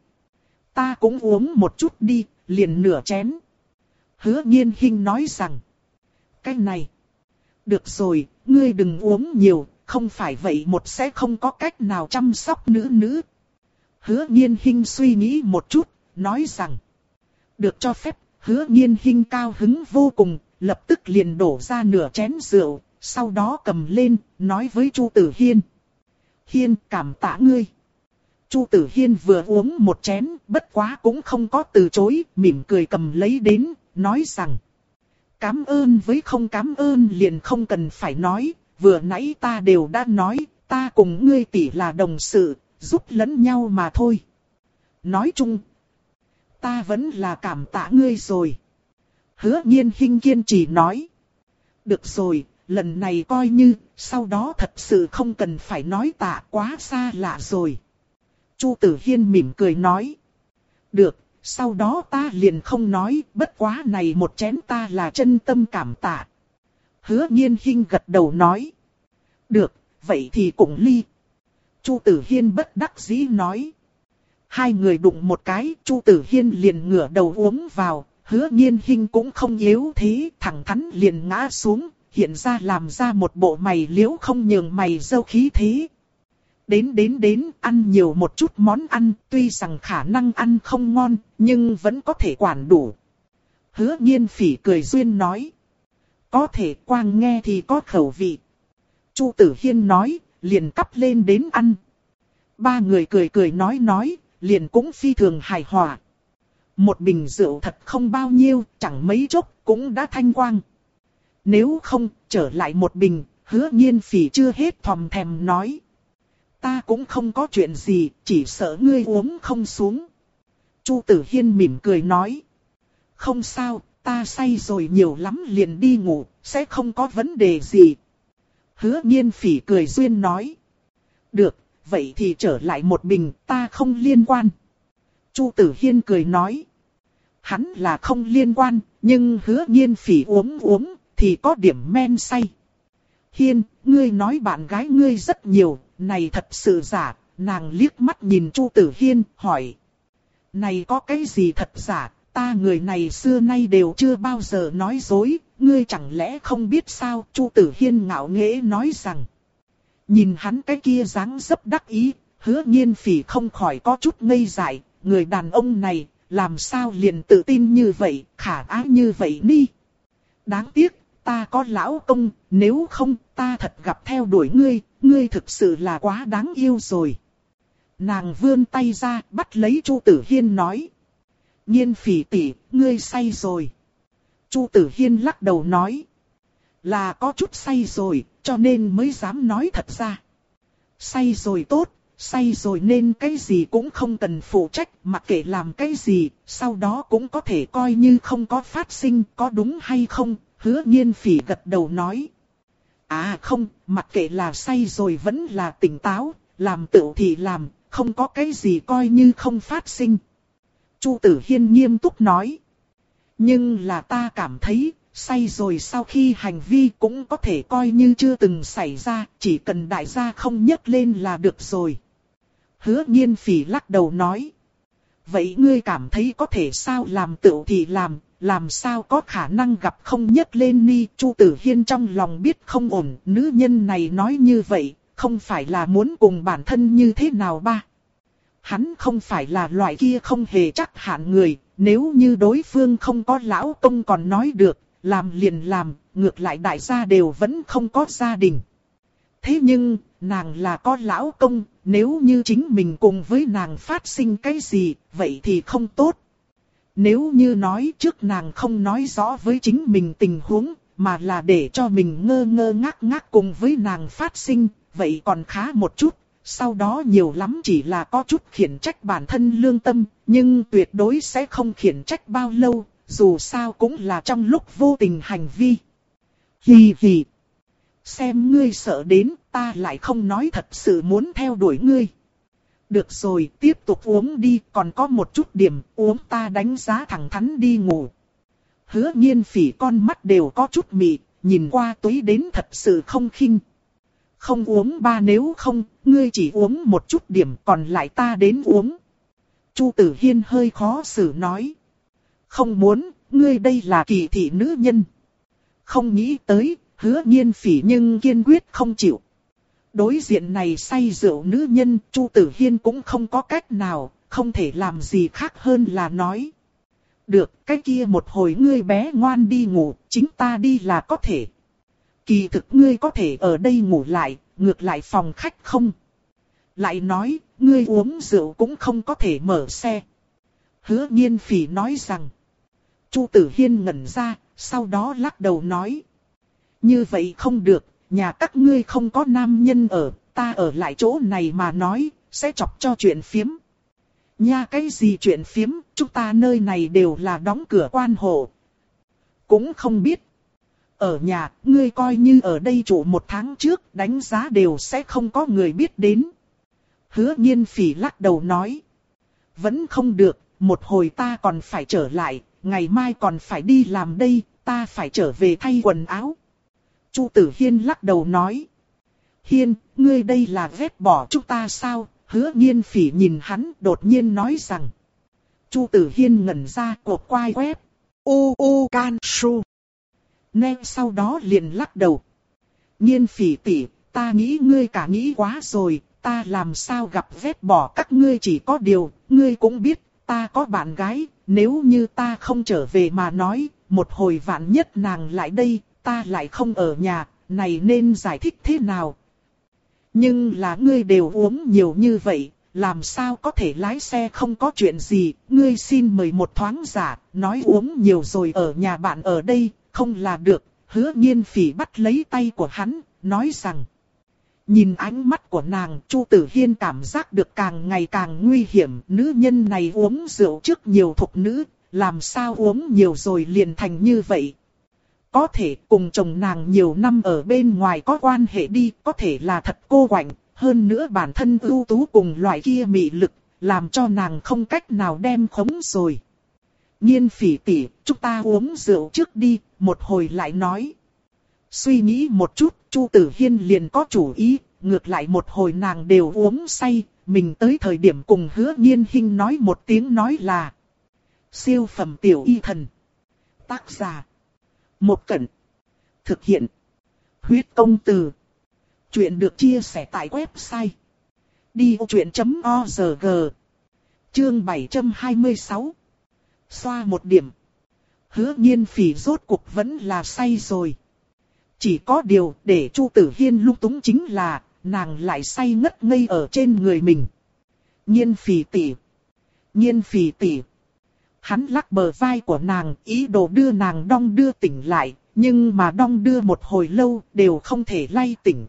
Ta cũng uống một chút đi, liền nửa chén. Hứa Nghiên Hinh nói rằng. Cái này. Được rồi, ngươi đừng uống nhiều, không phải vậy một sẽ không có cách nào chăm sóc nữ nữ. Hứa Nghiên Hinh suy nghĩ một chút, nói rằng. Được cho phép, Hứa Nghiên Hinh cao hứng vô cùng, lập tức liền đổ ra nửa chén rượu, sau đó cầm lên, nói với Chu Tử Hiên. Hiên, cảm tạ ngươi. Chu Tử Hiên vừa uống một chén, bất quá cũng không có từ chối, mỉm cười cầm lấy đến, nói rằng. Cám ơn với không cám ơn liền không cần phải nói, vừa nãy ta đều đã nói, ta cùng ngươi tỷ là đồng sự, giúp lẫn nhau mà thôi. Nói chung, ta vẫn là cảm tạ ngươi rồi. Hứa Nghiên Hinh kiên trì nói. Được rồi, lần này coi như, sau đó thật sự không cần phải nói tạ quá xa lạ rồi. Chu Tử Hiên mỉm cười nói. Được, sau đó ta liền không nói, bất quá này một chén ta là chân tâm cảm tạ. Hứa Nghiên Hinh gật đầu nói. Được, vậy thì cùng ly. Chu Tử Hiên bất đắc dĩ nói. Hai người đụng một cái, Chu Tử Hiên liền ngửa đầu uống vào, Hứa Nghiên Hinh cũng không yếu thế, thẳng thắn liền ngã xuống, hiện ra làm ra một bộ mày liễu không nhường mày dâu khí thế. Đến đến đến, ăn nhiều một chút món ăn, tuy rằng khả năng ăn không ngon, nhưng vẫn có thể quản đủ. Hứa Nghiên Phỉ cười duyên nói. Có thể quang nghe thì có khẩu vị. Chu Tử Hiên nói, liền cắp lên đến ăn. Ba người cười cười nói nói, liền cũng phi thường hài hòa. Một bình rượu thật không bao nhiêu, chẳng mấy chốc, cũng đã thanh quang. Nếu không, trở lại một bình, Hứa Nghiên Phỉ chưa hết thòm thèm nói. Ta cũng không có chuyện gì, chỉ sợ ngươi uống không xuống. Chu Tử Hiên mỉm cười nói. Không sao, ta say rồi nhiều lắm liền đi ngủ, sẽ không có vấn đề gì. Hứa Nghiên Phỉ cười duyên nói. Được, vậy thì trở lại một bình, ta không liên quan. Chu Tử Hiên cười nói. Hắn là không liên quan, nhưng Hứa Nghiên Phỉ uống uống, thì có điểm men say. Hiên, ngươi nói bạn gái ngươi rất nhiều, này thật sự giả, nàng liếc mắt nhìn Chu Tử Hiên, hỏi. Này có cái gì thật giả, ta người này xưa nay đều chưa bao giờ nói dối, ngươi chẳng lẽ không biết sao? Chu Tử Hiên ngạo nghễ nói rằng. Nhìn hắn cái kia dáng dấp đắc ý, Hứa Nghiên Phỉ không khỏi có chút ngây dại, người đàn ông này, làm sao liền tự tin như vậy, khả ái như vậy đi. Đáng tiếc, ta có lão công, nếu không ta thật gặp theo đuổi ngươi, ngươi thực sự là quá đáng yêu rồi. Nàng vươn tay ra, bắt lấy Chu Tử Hiên nói. Nhiên Phỉ tỷ, ngươi say rồi. Chu Tử Hiên lắc đầu nói. Là có chút say rồi, cho nên mới dám nói thật ra. Say rồi tốt, say rồi nên cái gì cũng không cần phụ trách, mặc kệ làm cái gì, sau đó cũng có thể coi như không có phát sinh, có đúng hay không? Hứa Nhiên Phỉ gật đầu nói. À không, mặc kệ là say rồi vẫn là tỉnh táo, làm tựu thì làm, không có cái gì coi như không phát sinh. Chu Tử Hiên nghiêm túc nói. Nhưng là ta cảm thấy, say rồi sau khi hành vi cũng có thể coi như chưa từng xảy ra, chỉ cần đại gia không nhấc lên là được rồi. Hứa Nhiên Phỉ lắc đầu nói. Vậy ngươi cảm thấy có thể sao làm tựu thì làm, làm sao có khả năng gặp không nhấc lên ni? Chu Tử Hiên trong lòng biết không ổn, nữ nhân này nói như vậy, không phải là muốn cùng bản thân như thế nào ba. Hắn không phải là loại kia không hề chắc hạn người, nếu như đối phương không có lão công còn nói được, làm liền làm, ngược lại đại gia đều vẫn không có gia đình. Thế nhưng, nàng là có lão công, nếu như chính mình cùng với nàng phát sinh cái gì, vậy thì không tốt. Nếu như nói trước nàng không nói rõ với chính mình tình huống, mà là để cho mình ngơ ngơ ngác ngác cùng với nàng phát sinh, vậy còn khá một chút. Sau đó nhiều lắm chỉ là có chút khiển trách bản thân lương tâm, nhưng tuyệt đối sẽ không khiển trách bao lâu, dù sao cũng là trong lúc vô tình hành vi. Hì hì. Xem ngươi sợ đến, ta lại không nói thật sự muốn theo đuổi ngươi. Được rồi, tiếp tục uống đi, còn có một chút điểm, uống ta đánh giá thẳng thắn đi ngủ. Hứa Nhiên Phỉ con mắt đều có chút mị, nhìn qua túi đến thật sự không khinh. Không uống ba nếu không, ngươi chỉ uống một chút điểm còn lại ta đến uống. Chu Tử Hiên hơi khó xử nói. Không muốn, ngươi đây là kỳ thị nữ nhân. Không nghĩ tới, Hứa Nhiên Phỉ nhưng kiên quyết không chịu. Đối diện này say rượu nữ nhân, Chu Tử Hiên cũng không có cách nào, không thể làm gì khác hơn là nói. Được, cái kia một hồi ngươi bé ngoan đi ngủ, chính ta đi là có thể. Kỳ thực ngươi có thể ở đây ngủ lại, ngược lại phòng khách không. Lại nói, ngươi uống rượu cũng không có thể mở xe. Hứa Nhiên Phỉ nói rằng. Chu Tử Hiên ngẩn ra, sau đó lắc đầu nói. Như vậy không được, nhà các ngươi không có nam nhân ở, ta ở lại chỗ này mà nói, sẽ chọc cho chuyện phiếm. Nha cái gì chuyện phiếm, chúng ta nơi này đều là đóng cửa quan hộ. Cũng không biết. Ở nhà, ngươi coi như ở đây trụ một tháng trước, đánh giá đều sẽ không có người biết đến. Hứa Nhiên Phỉ lắc đầu nói. Vẫn không được, một hồi ta còn phải trở lại, ngày mai còn phải đi làm đây, ta phải trở về thay quần áo. Chu Tử Hiên lắc đầu nói. Hiên, ngươi đây là ghét bỏ chúng ta sao? Hứa Nhiên Phỉ nhìn hắn đột nhiên nói rằng. Chu Tử Hiên ngẩn ra cột quai quép. U u can su. Nên sau đó liền lắc đầu. Nhiên Phỉ tỷ, ta nghĩ ngươi cả nghĩ quá rồi, ta làm sao gặp ghét bỏ các ngươi chỉ có điều, ngươi cũng biết, ta có bạn gái, nếu như ta không trở về mà nói, một hồi vạn nhất nàng lại đây, ta lại không ở nhà, này nên giải thích thế nào? Nhưng là ngươi đều uống nhiều như vậy, làm sao có thể lái xe không có chuyện gì, ngươi xin mời một thoáng giả, nói uống nhiều rồi ở nhà bạn ở đây, không là được. Hứa Nhiên Phỉ bắt lấy tay của hắn, nói rằng. Nhìn ánh mắt của nàng, Chu Tử Hiên cảm giác được càng ngày càng nguy hiểm, nữ nhân này uống rượu trước nhiều thục nữ, làm sao uống nhiều rồi liền thành như vậy. Có thể cùng chồng nàng nhiều năm ở bên ngoài có quan hệ đi, có thể là thật cô quạnh, hơn nữa bản thân ưu tú cùng loại kia mị lực, làm cho nàng không cách nào đem khống rồi. Nhiên Phỉ tỷ, chúng ta uống rượu trước đi, một hồi lại nói. Suy nghĩ một chút, Chu Tử Hiên liền có chủ ý, ngược lại một hồi nàng đều uống say, mình tới thời điểm cùng Hứa Nhiên Hinh nói một tiếng nói là siêu phẩm tiểu y thần. Tác giả Một Cẩn. Thực hiện Huyết Công Từ. Chuyện được chia sẻ tại website đi ô chuyện chấm org. Chương bảy trăm hai mươi sáu. Xoa một điểm. Hứa Nhiên Phỉ rốt cuộc vẫn là say rồi. Chỉ có điều để Chu Tử Hiên lung túng chính là, nàng lại say ngất ngây ở trên người mình. Nhiên Phỉ tỷ, Nhiên Phỉ tỷ. Hắn lắc bờ vai của nàng, ý đồ đưa nàng đong đưa tỉnh lại, nhưng mà đong đưa một hồi lâu đều không thể lay tỉnh.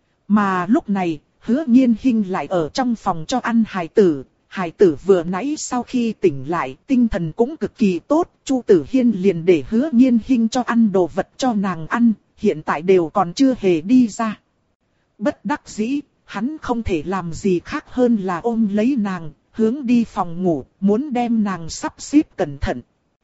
Mà lúc này, Hứa Nhiên Hinh lại ở trong phòng cho ăn hài tử. Hài tử vừa nãy sau khi tỉnh lại, tinh thần cũng cực kỳ tốt, Chu Tử Hiên liền để Hứa Nhiên Hinh cho ăn đồ vật cho nàng ăn, hiện tại đều còn chưa hề đi ra. Bất đắc dĩ, hắn không thể làm gì khác hơn là ôm lấy nàng, hướng đi phòng ngủ, muốn đem nàng sắp xếp cẩn thận.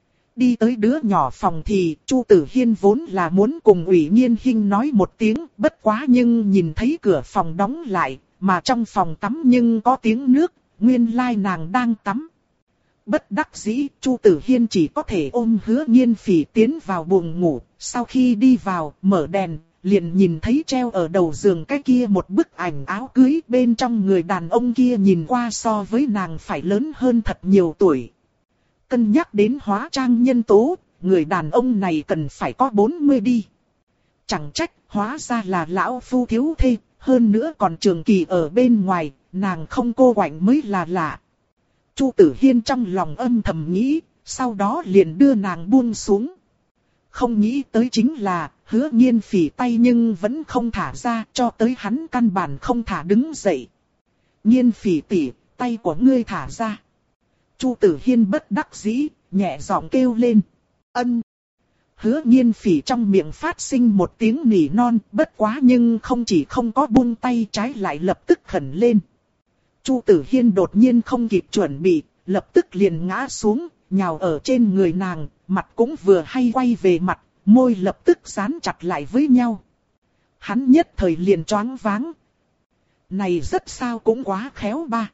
Đi tới đứa nhỏ phòng thì Chu Tử Hiên vốn là muốn cùng Ủy Nhiên Hinh nói một tiếng, bất quá nhưng nhìn thấy cửa phòng đóng lại, mà trong phòng tắm nhưng có tiếng nước, nguyên lai nàng đang tắm. Bất đắc dĩ, Chu Tử Hiên chỉ có thể ôm Hứa Nhiên Phỉ tiến vào buồng ngủ, sau khi đi vào, mở đèn, liền nhìn thấy treo ở đầu giường cái kia một bức ảnh áo cưới, bên trong người đàn ông kia nhìn qua so với nàng phải lớn hơn thật nhiều tuổi. Cân nhắc đến hóa trang nhân tố, người đàn ông này cần phải có bốn mươi đi. Chẳng trách, hóa ra là lão phu thiếu thê, hơn nữa còn trường kỳ ở bên ngoài, nàng không cô quạnh mới là lạ. Chu Tử Hiên trong lòng âm thầm nghĩ, sau đó liền đưa nàng buông xuống. Không nghĩ tới chính là, Hứa Nhiên Phỉ tay nhưng vẫn không thả ra, cho tới hắn căn bản không thả đứng dậy. Nhiên Phỉ tỷ, tay của ngươi thả ra. Chu Tử Hiên bất đắc dĩ, nhẹ giọng kêu lên. Ân. Hứa Nhiên Phỉ trong miệng phát sinh một tiếng nỉ non, bất quá nhưng không chỉ không có buông tay, trái lại lập tức khẩn lên. Chu Tử Hiên đột nhiên không kịp chuẩn bị, lập tức liền ngã xuống, nhào ở trên người nàng, mặt cũng vừa hay quay về mặt, môi lập tức dán chặt lại với nhau. Hắn nhất thời liền choáng váng. Này rất sao cũng quá khéo ba.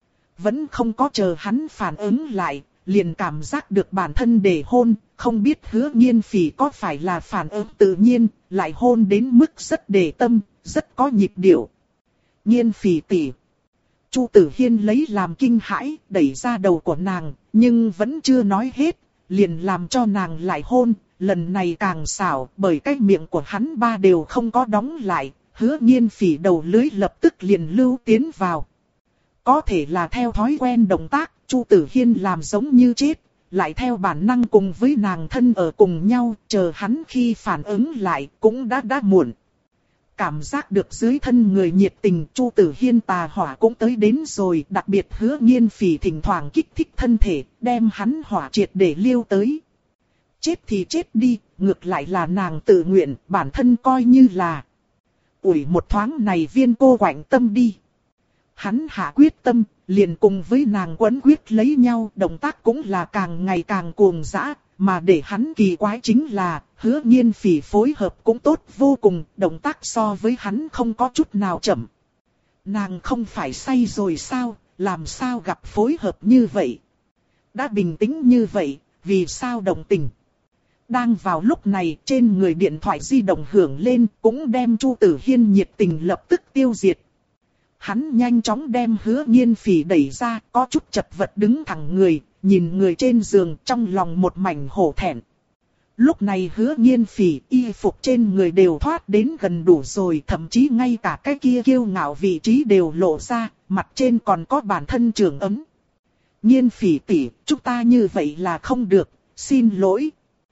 Vẫn không có chờ hắn phản ứng lại, liền cảm giác được bản thân để hôn, không biết Hứa Nhiên Phỉ có phải là phản ứng tự nhiên, lại hôn đến mức rất để tâm, rất có nhịp điệu. Nhiên Phỉ tỷ. Chu Tử Hiên lấy làm kinh hãi, đẩy ra đầu của nàng, nhưng vẫn chưa nói hết, liền làm cho nàng lại hôn, lần này càng xảo, bởi cái miệng của hắn ba đều không có đóng lại, Hứa Nhiên Phỉ đầu lưỡi lập tức liền lưu tiến vào. Có thể là theo thói quen động tác, Chu Tử Hiên làm giống như chết, lại theo bản năng cùng với nàng thân ở cùng nhau, chờ hắn khi phản ứng lại cũng đã đã muộn. Cảm giác được dưới thân người nhiệt tình, Chu Tử Hiên tà hỏa cũng tới đến rồi, đặc biệt Hứa Nhiên Phỉ thỉnh thoảng kích thích thân thể, đem hắn hỏa triệt để liêu tới. Chết thì chết đi, ngược lại là nàng tự nguyện, bản thân coi như là ủi một thoáng này viên cô quạnh tâm đi. Hắn hạ quyết tâm, liền cùng với nàng quấn quyết lấy nhau, động tác cũng là càng ngày càng cuồng dã, mà để hắn kỳ quái chính là, Hứa Nhiên Phỉ phối hợp cũng tốt vô cùng, động tác so với hắn không có chút nào chậm. Nàng không phải say rồi sao, làm sao gặp phối hợp như vậy? Đã bình tĩnh như vậy, vì sao động tình? Đang vào lúc này, trên người điện thoại di động hưởng lên, cũng đem Chu Tử Hiên nhiệt tình lập tức tiêu diệt. Hắn nhanh chóng đem Hứa Nhiên Phỉ đẩy ra, có chút chật vật đứng thẳng người, nhìn người trên giường trong lòng một mảnh hổ thẹn. Lúc này Hứa Nhiên Phỉ y phục trên người đều thoát đến gần đủ rồi, thậm chí ngay cả cái kia kiêu ngạo vị trí đều lộ ra, mặt trên còn có bản thân trường ấm. Nhiên Phỉ tỷ, chúng ta như vậy là không được, xin lỗi.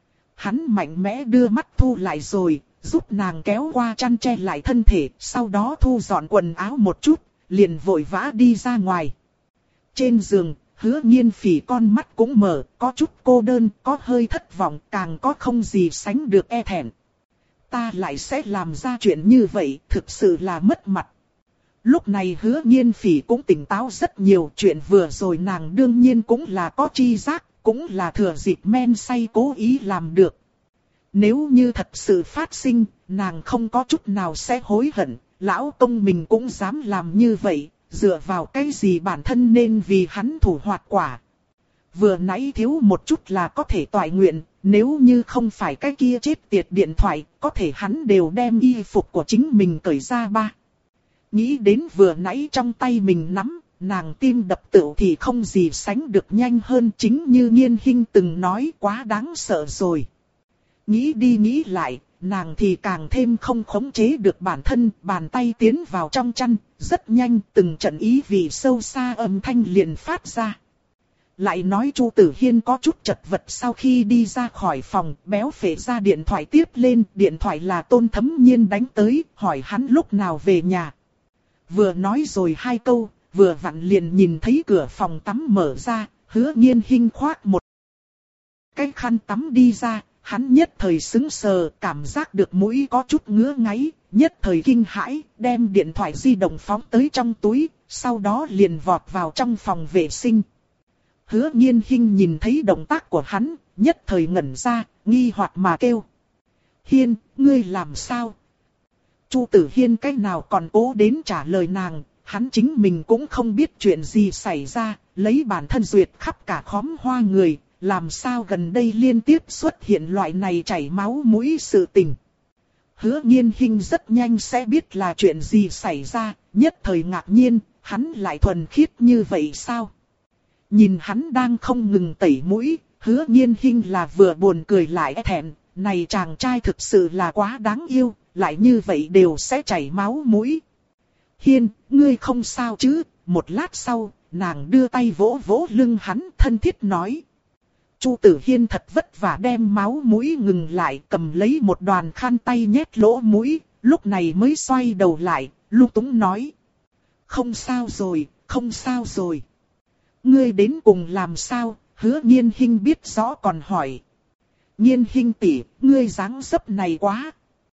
Hắn mạnh mẽ đưa mắt thu lại rồi, giúp nàng kéo qua chăn che lại thân thể, sau đó thu dọn quần áo một chút, liền vội vã đi ra ngoài. Trên giường, Hứa Nhiên Phỉ con mắt cũng mở, có chút cô đơn, có hơi thất vọng, càng có không gì sánh được e thẹn. Ta lại sẽ làm ra chuyện như vậy, thực sự là mất mặt. Lúc này Hứa Nhiên Phỉ cũng tỉnh táo rất nhiều, chuyện vừa rồi nàng đương nhiên cũng là có tri giác, cũng là thừa dịp men say cố ý làm được. Nếu như thật sự phát sinh, nàng không có chút nào sẽ hối hận, lão công mình cũng dám làm như vậy, dựa vào cái gì bản thân nên vì hắn thủ hoạt quả. Vừa nãy thiếu một chút là có thể toại nguyện, nếu như không phải cái kia chết tiệt điện thoại, có thể hắn đều đem y phục của chính mình cởi ra ba. Nghĩ đến vừa nãy trong tay mình nắm, nàng tim đập tựu thì không gì sánh được nhanh hơn, chính như Nghiên Hinh từng nói, quá đáng sợ rồi. Nghĩ đi nghĩ lại, nàng thì càng thêm không khống chế được bản thân, bàn tay tiến vào trong chăn, rất nhanh từng trận ý vị sâu xa âm thanh liền phát ra. Lại nói Chu Tử Hiên có chút chật vật sau khi đi ra khỏi phòng, béo phệ ra điện thoại tiếp lên, điện thoại là Tôn Thấm Nhiên đánh tới, hỏi hắn lúc nào về nhà. Vừa nói rồi hai câu, vừa vặn liền nhìn thấy cửa phòng tắm mở ra, Hứa Nghiên Hinh khoác một cái khăn tắm đi ra, hắn nhất thời sững sờ, cảm giác được mũi có chút ngứa ngáy, nhất thời kinh hãi, đem điện thoại di động phóng tới trong túi, sau đó liền vọt vào trong phòng vệ sinh. Hứa Nghiên Hinh nhìn thấy động tác của hắn, nhất thời ngẩn ra, nghi hoặc mà kêu. Hiên, ngươi làm sao? Chu Tử Hiên cách nào còn cố đến trả lời nàng, hắn chính mình cũng không biết chuyện gì xảy ra, lấy bản thân duyệt khắp cả khóm hoa người, làm sao gần đây liên tiếp xuất hiện loại này chảy máu mũi sự tình. Hứa Nghiên Hinh rất nhanh sẽ biết là chuyện gì xảy ra, nhất thời ngạc nhiên, hắn lại thuần khiết như vậy sao? Nhìn hắn đang không ngừng tẩy mũi, Hứa Nghiên Hinh là vừa buồn cười lại thẹn, này chàng trai thực sự là quá đáng yêu, lại như vậy đều sẽ chảy máu mũi. Hiên, ngươi không sao chứ? Một lát sau, nàng đưa tay vỗ vỗ lưng hắn, thân thiết nói. Chu Tử Hiên thật vất vả đem máu mũi ngừng lại, cầm lấy một đoàn khăn tay nhét lỗ mũi, lúc này mới xoay đầu lại, lung túng nói. Không sao rồi, không sao rồi. Ngươi đến cùng làm sao? Hứa Nghiên Hinh biết rõ còn hỏi. Nghiên Hinh tỷ, ngươi dáng dấp này quá.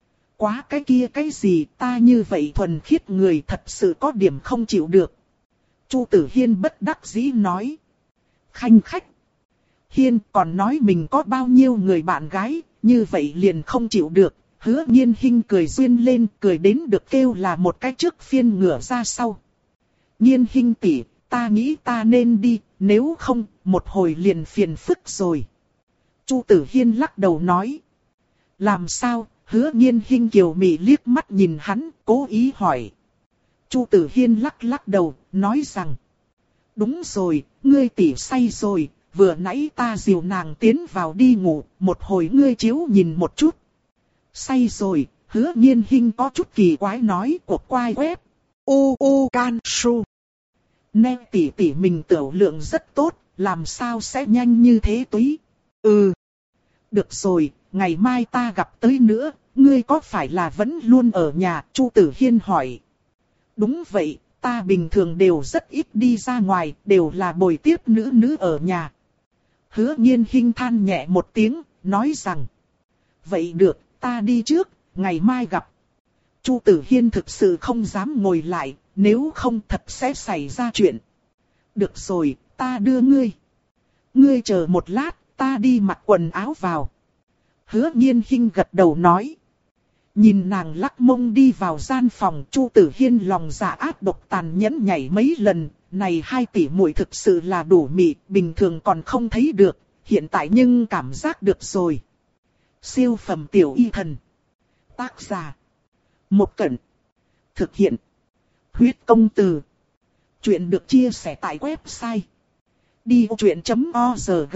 Quá cái kia cái gì, ta như vậy thuần khiết người thật sự có điểm không chịu được. Chu Tử Hiên bất đắc dĩ nói. Khanh khách. Hiên còn nói mình có bao nhiêu người bạn gái, như vậy liền không chịu được. Hứa Nghiên Hinh cười duyên lên, cười đến được kêu là một cái trước phiên ngửa ra sau. Nghiên Hinh tỷ, ta nghĩ ta nên đi, nếu không, một hồi liền phiền phức rồi. Chu Tử Hiên lắc đầu nói. Làm sao? Hứa Nghiên Hinh kiều mị liếc mắt nhìn hắn, cố ý hỏi. Chu Tử Hiên lắc lắc đầu, nói rằng. Đúng rồi, ngươi tỉ say rồi, vừa nãy ta dìu nàng tiến vào đi ngủ, một hồi ngươi chiếu nhìn một chút. Say rồi, Hứa Nghiên Hinh có chút kỳ quái nói, cuộc quay web. U U Can Su. Nè tỉ tỉ mình tiểu lượng rất tốt, làm sao sẽ nhanh như thế túy? Ừ. Được rồi, ngày mai ta gặp tới nữa, ngươi có phải là vẫn luôn ở nhà? Chu Tử Hiên hỏi. Đúng vậy, ta bình thường đều rất ít đi ra ngoài, đều là bồi tiếp nữ nữ ở nhà. Hứa Nghiên Hinh than nhẹ một tiếng, nói rằng. Vậy được, ta đi trước, ngày mai gặp. Chu Tử Hiên thực sự không dám ngồi lại, nếu không thật sẽ xảy ra chuyện. Được rồi, ta đưa ngươi. Ngươi chờ một lát, ta đi mặc quần áo vào. Hứa Nghiên Hinh gật đầu nói. Nhìn nàng lắc mông đi vào gian phòng, Chu Tử Hiên lòng dạ ác độc tàn nhẫn nhảy mấy lần. Này hai tỷ muội thực sự là đủ mị, bình thường còn không thấy được, hiện tại nhưng cảm giác được rồi. Siêu phẩm tiểu y thần. Tác giả. Một Cẩn. Thực hiện. Huyết công từ. Chuyện được chia sẻ tại website. đi vô chuyện chấm org.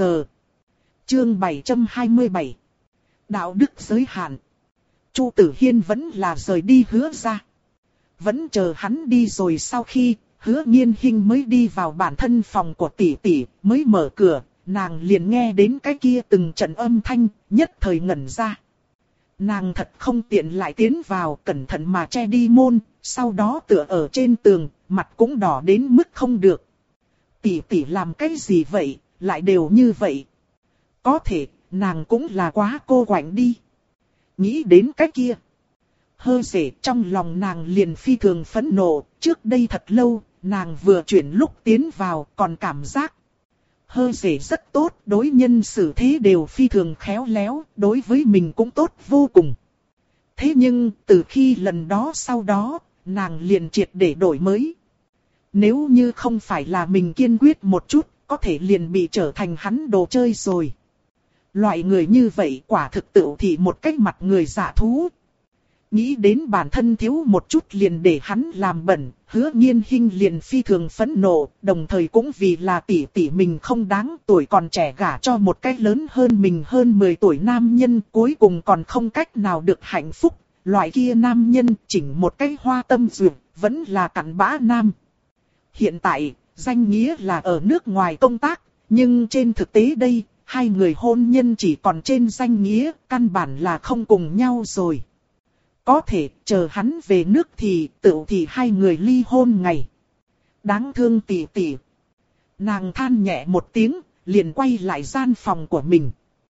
Chương bảy trăm hai mươi bảy. Đạo đức giới hạn. Chu Tử Hiên vẫn là rời đi Hứa ra. Vẫn chờ hắn đi rồi sau khi Hứa Nghiên Hinh mới đi vào bản thân phòng của tỷ tỷ, mới mở cửa, nàng liền nghe đến cái kia từng trận âm thanh, nhất thời ngẩn ra. Nàng thật không tiện lại tiến vào, cẩn thận mà che đi môn, sau đó tựa ở trên tường, mặt cũng đỏ đến mức không được. Tỷ tỷ làm cái gì vậy, lại đều như vậy. Có thể, nàng cũng là quá cô quạnh đi. Nghĩ đến cái kia. Hơ rể trong lòng nàng liền phi thường phẫn nộ, trước đây thật lâu, nàng vừa chuyển lúc tiến vào còn cảm giác. Hơ rể rất tốt, đối nhân xử thế đều phi thường khéo léo, đối với mình cũng tốt vô cùng. Thế nhưng, từ khi lần đó sau đó, nàng liền triệt để đổi mới. Nếu như không phải là mình kiên quyết một chút, có thể liền bị trở thành hắn đồ chơi rồi. Loại người như vậy quả thực tự thị một cách mặt người giả thú. nghĩ đến bản thân thiếu một chút liền để hắn làm bẩn, Hứa Nghiên Hinh liền phi thường phẫn nộ, đồng thời cũng vì là tỷ tỷ mình không đáng, tuổi còn trẻ gả cho một cái lớn hơn mình hơn mười tuổi nam nhân, cuối cùng còn không cách nào được hạnh phúc, loại kia nam nhân chỉnh một cái hoa tâm duyệt, vẫn là cặn bã nam. Hiện tại, danh nghĩa là ở nước ngoài công tác, nhưng trên thực tế đây, hai người hôn nhân chỉ còn trên danh nghĩa, căn bản là không cùng nhau rồi. Có thể chờ hắn về nước thì tự thì hai người ly hôn ngày. Đáng thương tỷ tỷ. Nàng than nhẹ một tiếng, liền quay lại gian phòng của mình.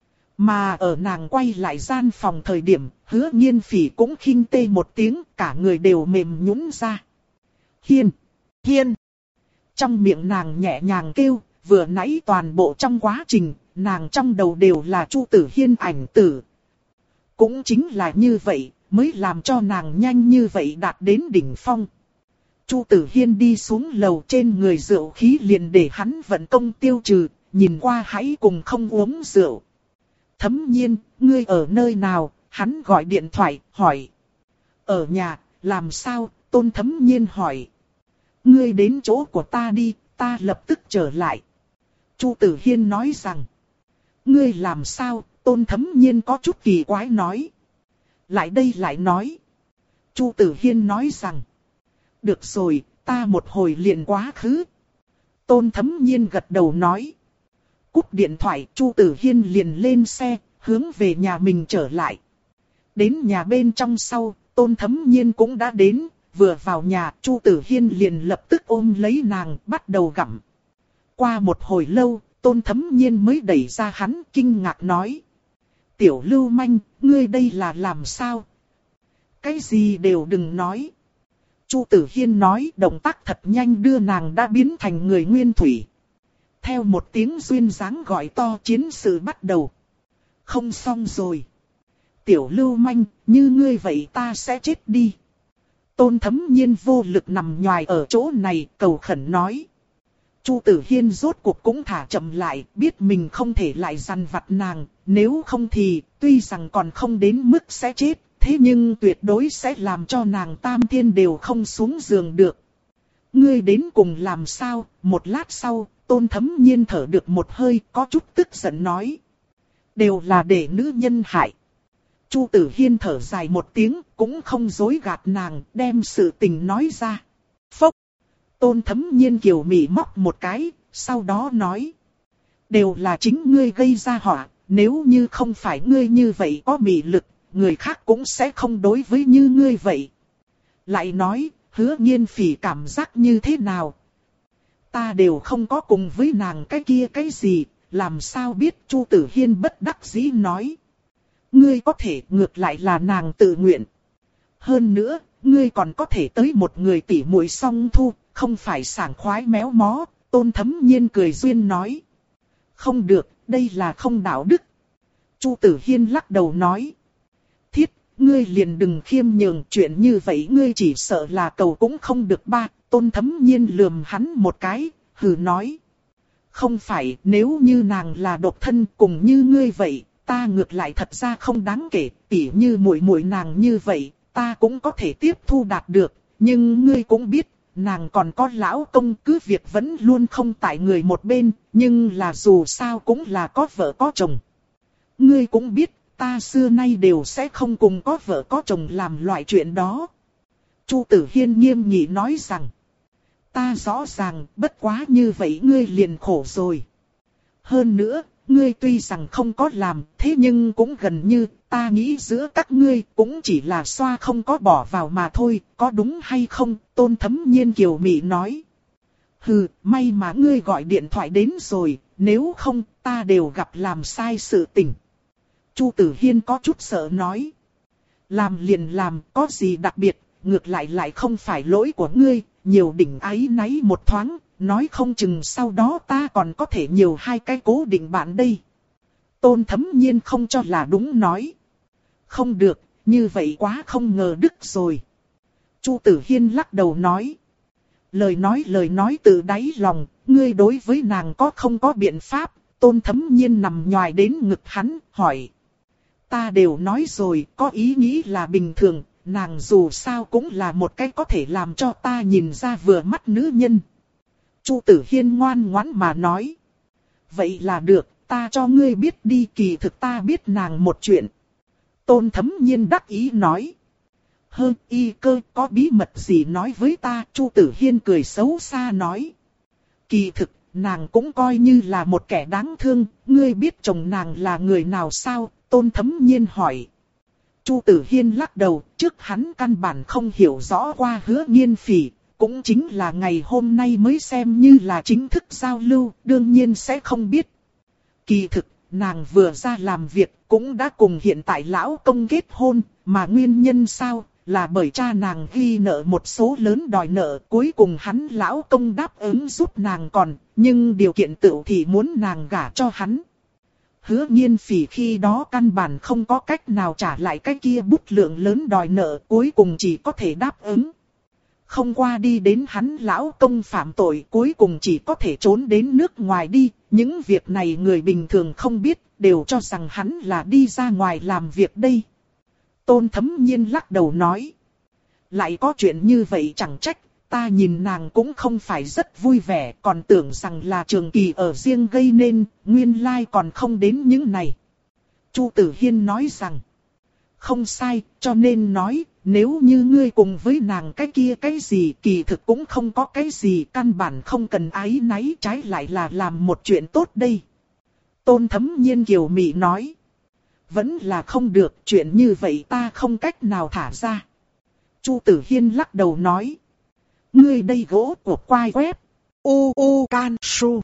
Mà ở nàng quay lại gian phòng thời điểm, Hứa Nghiên Phỉ cũng khinh tê một tiếng, cả người đều mềm nhũn ra. Hiên! Hiên! Trong miệng nàng nhẹ nhàng kêu, vừa nãy toàn bộ trong quá trình, nàng trong đầu đều là Chu Tử Hiên ảnh tử. Cũng chính là như vậy, mới làm cho nàng nhanh như vậy đạt đến đỉnh phong. Chu Tử Hiên đi xuống lầu, trên người rượu khí liền để hắn vận công tiêu trừ, nhìn qua hãy cùng không uống rượu. Thấm Nhiên, ngươi ở nơi nào? Hắn gọi điện thoại, hỏi. Ở nhà, làm sao? Tôn Thấm Nhiên hỏi. Ngươi đến chỗ của ta đi, ta lập tức trở lại. Chu Tử Hiên nói rằng. Ngươi làm sao? Tôn Thấm Nhiên có chút kỳ quái nói. Lại đây lại nói. Chu Tử Hiên nói rằng. Được rồi, ta một hồi liền quá khứ. Tôn Thấm Nhiên gật đầu nói. Cúp điện thoại, Chu Tử Hiên liền lên xe, hướng về nhà mình trở lại. Đến nhà bên trong sau, Tôn Thấm Nhiên cũng đã đến, vừa vào nhà, Chu Tử Hiên liền lập tức ôm lấy nàng, bắt đầu gặm. Qua một hồi lâu, Tôn Thấm Nhiên mới đẩy ra hắn, kinh ngạc nói. Tiểu lưu manh, ngươi đây là làm sao? Cái gì đều đừng nói. Chu Tử Hiên nói, động tác thật nhanh đưa nàng đã biến thành người nguyên thủy. Theo một tiếng duyên dáng gọi to, chiến sự bắt đầu. Không xong rồi. Tiểu lưu manh, như ngươi vậy ta sẽ chết đi. Tôn Thấm Nhiên vô lực nằm nhoài ở chỗ này, cầu khẩn nói. Chu Tử Hiên rốt cuộc cũng thả chậm lại, biết mình không thể lại dằn vặt nàng, nếu không thì, tuy rằng còn không đến mức sẽ chết, thế nhưng tuyệt đối sẽ làm cho nàng tam thiên đều không xuống giường được. Ngươi đến cùng làm sao? Một lát sau, Tôn Thấm Nhiên thở được một hơi, có chút tức giận nói. Đều là để nữ nhân hại. Chu Tử Hiên thở dài một tiếng, cũng không dối gạt nàng, đem sự tình nói ra. Phốc! Tôn Thấm Nhiên kiều mị móc một cái, sau đó nói. Đều là chính ngươi gây ra họa, nếu như không phải ngươi như vậy có mị lực, người khác cũng sẽ không đối với như ngươi vậy. Lại nói, Hứa Nghiên Phỉ cảm giác như thế nào? Ta đều không có cùng với nàng cái kia cái gì, làm sao biết? Chu Tử Hiên bất đắc dĩ nói. Ngươi có thể, ngược lại là nàng tự nguyện. Hơn nữa, ngươi còn có thể tới một người tỉ muội song thu, không phải sảng khoái méo mó. Tôn Thấm Nhiên cười duyên nói. Không được, đây là không đạo đức. Chu Tử Hiên lắc đầu nói. Thiết, ngươi liền đừng khiêm nhường, chuyện như vậy ngươi chỉ sợ là cầu cũng không được ba. Tôn Thấm Nhiên lườm hắn một cái, hừ nói. Không phải, nếu như nàng là độc thân cùng như ngươi vậy, ta ngược lại thật ra không đáng kể, tỉ như muội muội nàng như vậy, ta cũng có thể tiếp thu đạt được, nhưng ngươi cũng biết, nàng còn có lão công, cứ việc vẫn luôn không tại người một bên, nhưng là dù sao cũng là có vợ có chồng. Ngươi cũng biết, ta xưa nay đều sẽ không cùng có vợ có chồng làm loại chuyện đó. Chu Tử Hiên nghiêm nghị nói rằng, ta rõ ràng, bất quá như vậy ngươi liền khổ rồi. Hơn nữa, ngươi tuy rằng không có làm, thế nhưng cũng gần như, ta nghĩ giữa các ngươi cũng chỉ là xoa không có bỏ vào mà thôi, có đúng hay không? Tôn Thấm Nhiên kiều mị nói. Hừ, may mà ngươi gọi điện thoại đến rồi, nếu không, ta đều gặp làm sai sự tình. Chu Tử Hiên có chút sợ nói. Làm liền làm, có gì đặc biệt, ngược lại lại không phải lỗi của ngươi, nhiều đỉnh áy náy một thoáng, nói không chừng sau đó ta còn có thể nhiều hai cái cố định bạn đây. Tôn Thấm Nhiên không cho là đúng nói. Không được, như vậy quá không ngờ đức rồi. Chu Tử Hiên lắc đầu nói. Lời nói lời nói từ đáy lòng, ngươi đối với nàng có không có biện pháp? Tôn Thấm Nhiên nằm nhoài đến ngực hắn, hỏi. Ta đều nói rồi, có ý nghĩ là bình thường, nàng dù sao cũng là một cái có thể làm cho ta nhìn ra vừa mắt nữ nhân. Chu Tử Hiên ngoan ngoãn mà nói. Vậy là được, ta cho ngươi biết đi, kỳ thực ta biết nàng một chuyện. Tôn Thấm Nhiên đắc ý nói. Hơ, y cơ, có bí mật gì nói với ta? Chu Tử Hiên cười xấu xa nói. Kỳ thực, nàng cũng coi như là một kẻ đáng thương, ngươi biết chồng nàng là người nào sao? Tôn Thấm Nhiên hỏi. Chu Tử Hiên lắc đầu, trước hắn căn bản không hiểu rõ qua Hứa Nghiên Phỉ, cũng chính là ngày hôm nay mới xem như là chính thức giao lưu, đương nhiên sẽ không biết. Kỳ thực, nàng vừa ra làm việc cũng đã cùng hiện tại lão công kết hôn, mà nguyên nhân sao? Là bởi cha nàng ghi nợ một số lớn đòi nợ, cuối cùng hắn lão công đáp ứng giúp nàng còn, nhưng điều kiện tựu thì muốn nàng gả cho hắn. Hứa Nghiên Phỉ khi đó căn bản không có cách nào trả lại cái kia bút lượng lớn đòi nợ, cuối cùng chỉ có thể đáp ứng. Không qua đi đến hắn lão công phạm tội, cuối cùng chỉ có thể trốn đến nước ngoài đi, những việc này người bình thường không biết, đều cho rằng hắn là đi ra ngoài làm việc đây. Tôn Thấm Nhiên lắc đầu nói. Lại có chuyện như vậy chẳng trách, ta nhìn nàng cũng không phải rất vui vẻ, còn tưởng rằng là Trường Kỳ ở riêng gây nên, nguyên lai còn không đến những này. Chu Tử Hiên nói rằng. Không sai, cho nên nói, nếu như ngươi cùng với nàng cái kia cái gì, kỳ thực cũng không có cái gì, căn bản không cần áy náy, trái lại là làm một chuyện tốt đây. Tôn Thấm Nhiên kiều mị nói. Vẫn là không được, chuyện như vậy ta không cách nào thả ra. Chu Tử Hiên lắc đầu nói. Ngươi đây gỗ của quai web. U U Can Su.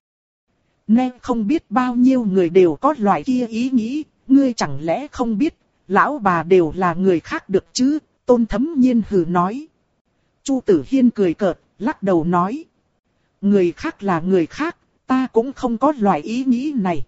Nên không biết bao nhiêu người đều có loại kia ý nghĩ. Ngươi chẳng lẽ không biết. Lão bà đều là người khác được chứ. Tôn Thấm Nhiên hừ nói. Chu Tử Hiên cười cợt, lắc đầu nói. Người khác là người khác. Ta cũng không có loại ý nghĩ này.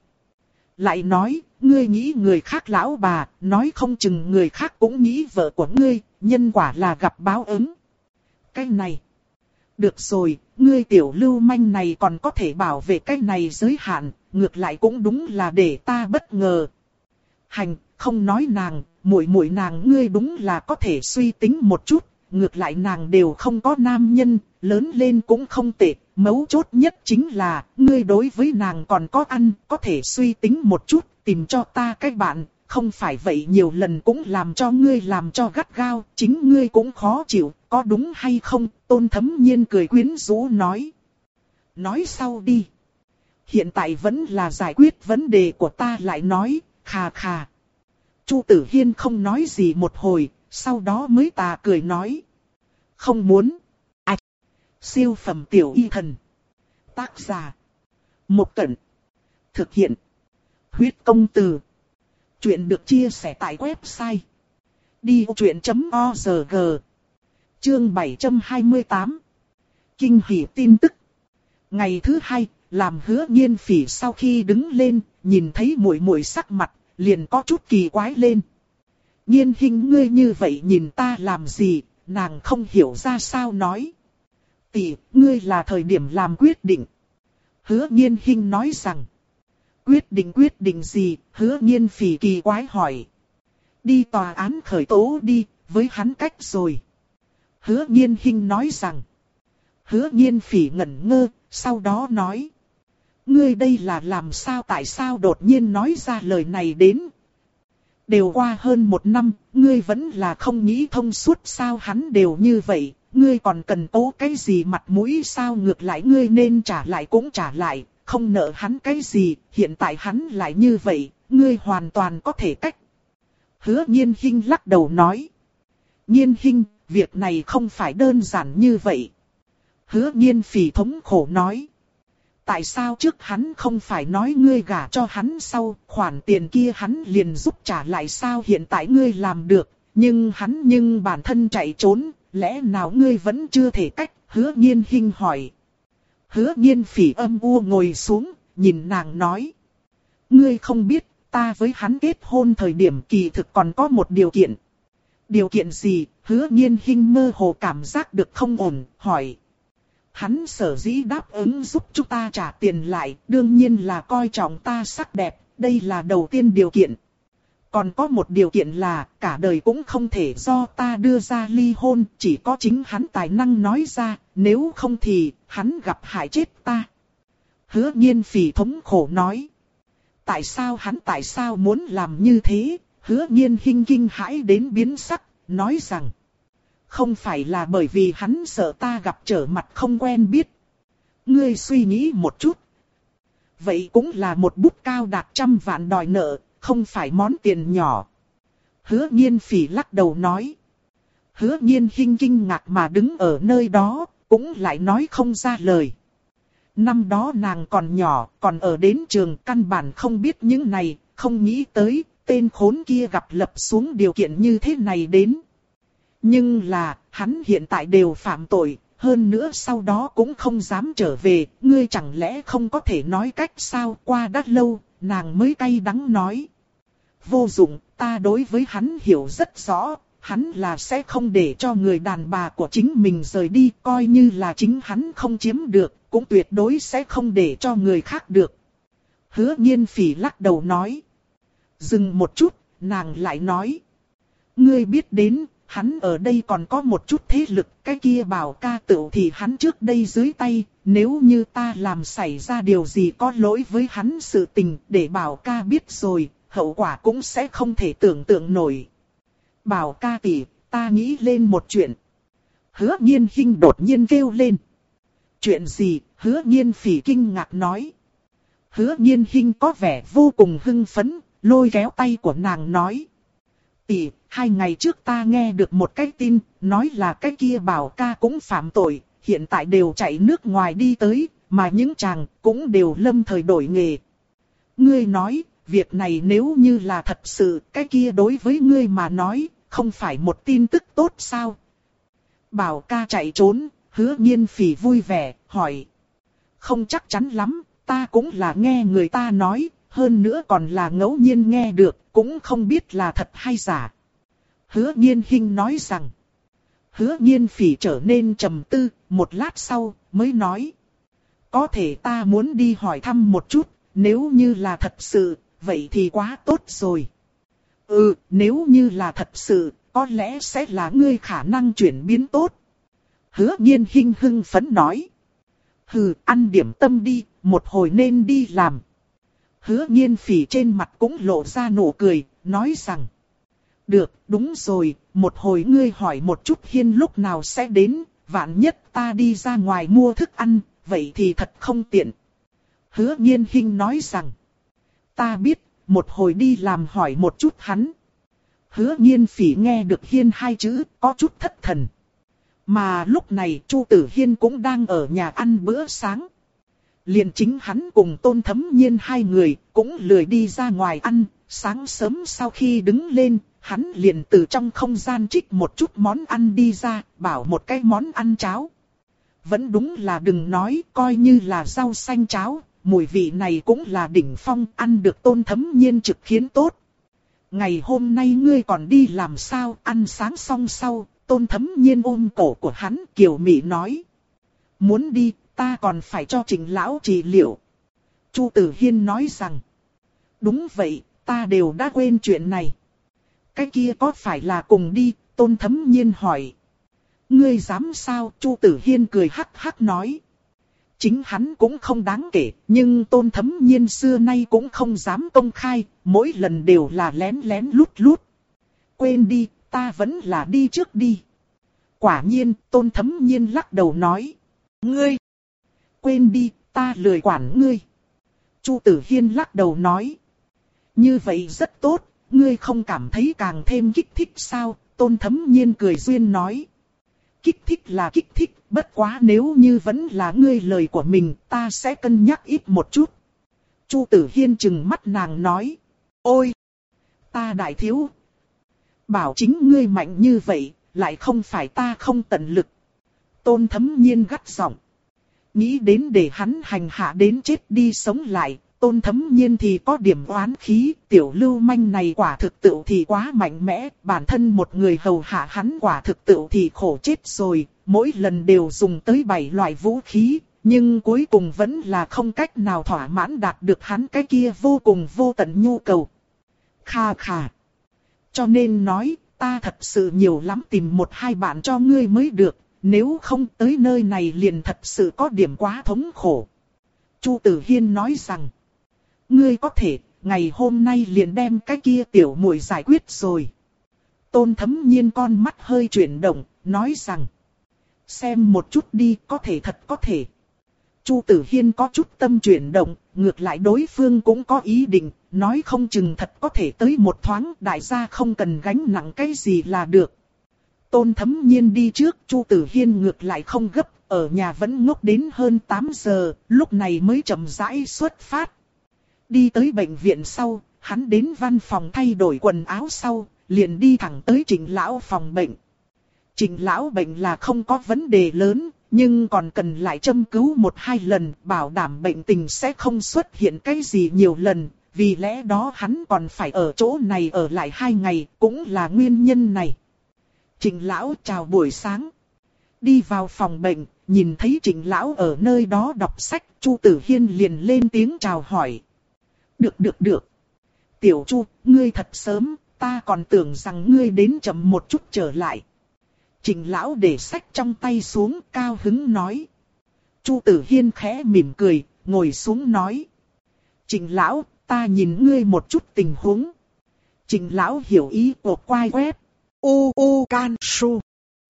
Lại nói, ngươi nghĩ người khác lão bà, nói không chừng người khác cũng nghĩ vợ của ngươi, nhân quả là gặp báo ứng. Cái này. Được rồi, ngươi tiểu lưu manh này còn có thể bảo vệ cái này giới hạn, ngược lại cũng đúng là để ta bất ngờ. Hành, không nói nàng, muội muội nàng ngươi đúng là có thể suy tính một chút, ngược lại nàng đều không có nam nhân, lớn lên cũng không tệ. Mấu chốt nhất chính là, ngươi đối với nàng còn có ăn, có thể suy tính một chút, tìm cho ta cái bạn, không phải vậy nhiều lần cũng làm cho ngươi làm cho gắt gao, chính ngươi cũng khó chịu, có đúng hay không? Tôn Thấm Nhiên cười quyến rũ nói. Nói sau đi. Hiện tại vẫn là giải quyết vấn đề của ta lại nói, khà khà. Chu Tử Hiên không nói gì một hồi, sau đó mới tà cười nói. Không muốn. Siêu phẩm tiểu y thần. Tác giả. Một Cẩn. Thực hiện. Huyết công từ. Chuyện được chia sẻ tại website. đi vô chuyện chấm org. Chương bảy trăm hai mươi tám. Kinh hỉ tin tức. Ngày thứ hai, làm Hứa Nghiên Phỉ sau khi đứng lên, nhìn thấy muội muội sắc mặt, liền có chút kỳ quái lên. Nghiên Hinh ngươi như vậy nhìn ta làm gì, nàng không hiểu ra sao nói. Tỷ, ngươi là thời điểm làm quyết định. Hứa Nghiên Hinh nói rằng. Quyết định quyết định gì? Hứa Nghiên Phỉ kỳ quái hỏi. Đi tòa án khởi tố đi, với hắn cách rồi. Hứa Nghiên Hinh nói rằng. Hứa Nghiên Phỉ ngẩn ngơ, sau đó nói. Ngươi đây là làm sao tại sao đột nhiên nói ra lời này đến? Đều qua hơn một năm, ngươi vẫn là không nghĩ thông suốt sao hắn đều như vậy. Ngươi còn cần tố cái gì mặt mũi sao ngược lại ngươi nên trả lại cũng trả lại, không nợ hắn cái gì, hiện tại hắn lại như vậy, ngươi hoàn toàn có thể cách. Hứa Nghiên Hinh lắc đầu nói. Nghiên Hinh, việc này không phải đơn giản như vậy. Hứa Nghiên Phỉ thống khổ nói. Tại sao trước hắn không phải nói ngươi gả cho hắn sau, khoản tiền kia hắn liền giúp trả lại sao hiện tại ngươi làm được, nhưng hắn nhưng bản thân chạy trốn. Lẽ nào ngươi vẫn chưa thể cách? Hứa Nghiên Hinh hỏi. Hứa Nghiên Phỉ âm u ngồi xuống, nhìn nàng nói. Ngươi không biết, ta với hắn kết hôn thời điểm kỳ thực còn có một điều kiện. Điều kiện gì? Hứa Nghiên Hinh mơ hồ cảm giác được không ổn, hỏi. Hắn sở dĩ đáp ứng giúp chúng ta trả tiền lại, đương nhiên là coi trọng ta sắc đẹp, đây là đầu tiên điều kiện. Còn có một điều kiện là cả đời cũng không thể do ta đưa ra ly hôn, chỉ có chính hắn tài năng nói ra, nếu không thì hắn gặp hại chết ta. Hứa Nhiên Phỉ thống khổ nói. Tại sao hắn tại sao muốn làm như thế? Hứa Nhiên Hinh kinh hãi đến biến sắc, nói rằng. Không phải là bởi vì hắn sợ ta gặp trở mặt không quen biết. Ngươi suy nghĩ một chút. Vậy cũng là một bút cao đạt trăm vạn đòi nợ, không phải món tiền nhỏ. Hứa Nhiên Phỉ lắc đầu nói. Hứa Nhiên Hinh kinh ngạc mà đứng ở nơi đó, cũng lại nói không ra lời. Năm đó nàng còn nhỏ, còn ở đến trường, căn bản không biết những này, không nghĩ tới, tên khốn kia gặp lập xuống điều kiện như thế này đến. Nhưng là, hắn hiện tại đều phạm tội, hơn nữa sau đó cũng không dám trở về, ngươi chẳng lẽ không có thể nói cách sao? Qua đã lâu, nàng mới cay đắng nói. Vô dụng, ta đối với hắn hiểu rất rõ, hắn là sẽ không để cho người đàn bà của chính mình rời đi, coi như là chính hắn không chiếm được, cũng tuyệt đối sẽ không để cho người khác được. Hứa Nhiên Phỉ lắc đầu nói. Dừng một chút, nàng lại nói. Ngươi biết đến, hắn ở đây còn có một chút thế lực, cái kia Bảo Ca Tựu thì hắn trước đây dưới tay, nếu như ta làm xảy ra điều gì có lỗi với hắn sự tình, để Bảo Ca biết rồi, hậu quả cũng sẽ không thể tưởng tượng nổi. Bảo Ca tỷ, ta nghĩ lên một chuyện. Hứa Nhiên Hinh đột nhiên kêu lên. Chuyện gì? Hứa Nhiên Phỉ kinh ngạc nói. Hứa Nhiên Hinh có vẻ vô cùng hưng phấn, lôi kéo tay của nàng nói. Tỷ, hai ngày trước ta nghe được một cái tin, nói là cái kia Bảo Ca cũng phạm tội, hiện tại đều chạy nước ngoài đi tới, mà những chàng cũng đều lâm thời đổi nghề. Ngươi nói, việc này nếu như là thật sự, cái kia đối với ngươi mà nói, không phải một tin tức tốt sao? Bảo Ca chạy trốn, Hứa Nhiên Phỉ vui vẻ, hỏi. Không chắc chắn lắm, ta cũng là nghe người ta nói, hơn nữa còn là ngẫu nhiên nghe được, cũng không biết là thật hay giả. Hứa Nhiên Hinh nói rằng. Hứa Nhiên Phỉ trở nên trầm tư, một lát sau, mới nói. Có thể ta muốn đi hỏi thăm một chút, nếu như là thật sự, vậy thì quá tốt rồi. Ừ, nếu như là thật sự, có lẽ sẽ là ngươi khả năng chuyển biến tốt. Hứa Nhiên Hinh hưng phấn nói. Hừ, ăn điểm tâm đi, một hồi nên đi làm. Hứa Nhiên Phỉ trên mặt cũng lộ ra nụ cười, nói rằng. Được, đúng rồi, một hồi ngươi hỏi một chút Hiên lúc nào sẽ đến, vạn nhất ta đi ra ngoài mua thức ăn, vậy thì thật không tiện. Hứa Nhiên Hinh nói rằng. Ta biết, một hồi đi làm hỏi một chút hắn. Hứa Nhiên Phỉ nghe được Hiên hai chữ, có chút thất thần. Mà lúc này Chu Tử Hiên cũng đang ở nhà ăn bữa sáng. Liền chính hắn cùng Tôn Thấm Nhiên hai người cũng lười đi ra ngoài ăn. Sáng sớm sau khi đứng lên, hắn liền từ trong không gian trích một chút món ăn đi ra, bảo một cái món ăn cháo. Vẫn đúng là đừng nói, coi như là rau xanh cháo, mùi vị này cũng là đỉnh phong, ăn được Tôn Thấm Nhiên trực khiến tốt. Ngày hôm nay ngươi còn đi làm sao? Ăn sáng xong sau, Tôn Thấm Nhiên ôm cổ của hắn kiều mị nói. Muốn đi, ta còn phải cho Trịnh lão trị liệu. Chu Tử Hiên nói rằng. Đúng vậy, ta đều đã quên chuyện này. Cái kia có phải là cùng đi? Tôn Thấm Nhiên hỏi. Ngươi dám sao? Chu Tử Hiên cười hắc hắc nói. Chính hắn cũng không đáng kể, nhưng Tôn Thấm Nhiên xưa nay cũng không dám công khai, mỗi lần đều là lén lén lút lút. Quên đi, ta vẫn là đi trước đi. Quả nhiên, Tôn Thấm Nhiên lắc đầu nói. Ngươi! Quên đi, ta lười quản ngươi. Chu Tử Hiên lắc đầu nói. Như vậy rất tốt, ngươi không cảm thấy càng thêm kích thích sao? Tôn Thấm Nhiên cười duyên nói. Kích thích là kích thích, bất quá nếu như vẫn là ngươi lời của mình, ta sẽ cân nhắc ít một chút. Chu Tử Hiên trừng mắt nàng nói. Ôi! Ta đại thiếu! Bảo chính ngươi mạnh như vậy, lại không phải ta không tận lực. Tôn Thấm Nhiên gắt giọng. Nghĩ đến để hắn hành hạ đến chết đi sống lại, Tôn Thấm Nhiên thì có điểm oán khí, tiểu lưu manh này quả thực tự thì quá mạnh mẽ, bản thân một người hầu hạ hắn quả thực tự thì khổ chết rồi, mỗi lần đều dùng tới bảy loại vũ khí, nhưng cuối cùng vẫn là không cách nào thỏa mãn đạt được hắn cái kia vô cùng vô tận nhu cầu. Kha kha. Cho nên nói, ta thật sự nhiều lắm tìm một hai bạn cho ngươi mới được, nếu không tới nơi này liền thật sự có điểm quá thống khổ. Chu Tử Hiên nói rằng, ngươi có thể, ngày hôm nay liền đem cái kia tiểu muội giải quyết rồi. Tôn Thấm Nhiên con mắt hơi chuyển động, nói rằng, xem một chút đi, có thể thật có thể. Chu Tử Hiên có chút tâm chuyển động, ngược lại đối phương cũng có ý định, nói không chừng thật có thể tới một thoáng, đại gia không cần gánh nặng cái gì là được. Tôn Thấm Nhiên đi trước, Chu Tử Hiên ngược lại không gấp, ở nhà vẫn ngốc đến hơn tám giờ, lúc này mới chậm rãi xuất phát. Đi tới bệnh viện sau, hắn đến văn phòng thay đổi quần áo sau, liền đi thẳng tới Trịnh lão phòng bệnh. Trịnh lão bệnh là không có vấn đề lớn, nhưng còn cần lại châm cứu một hai lần, bảo đảm bệnh tình sẽ không xuất hiện cái gì nhiều lần, vì lẽ đó hắn còn phải ở chỗ này ở lại hai ngày, cũng là nguyên nhân này. Trịnh lão chào buổi sáng. Đi vào phòng bệnh, nhìn thấy Trịnh lão ở nơi đó đọc sách, Chu Tử Hiên liền lên tiếng chào hỏi. Được được được. Tiểu Chu, ngươi thật sớm, ta còn tưởng rằng ngươi đến chậm một chút trở lại. Trịnh lão để sách trong tay xuống, cao hứng nói. Chu Tử Hiên khẽ mỉm cười, ngồi xuống nói. Trịnh lão, ta nhìn ngươi một chút tình huống. Trịnh lão hiểu ý của quai quét. U U Can Su.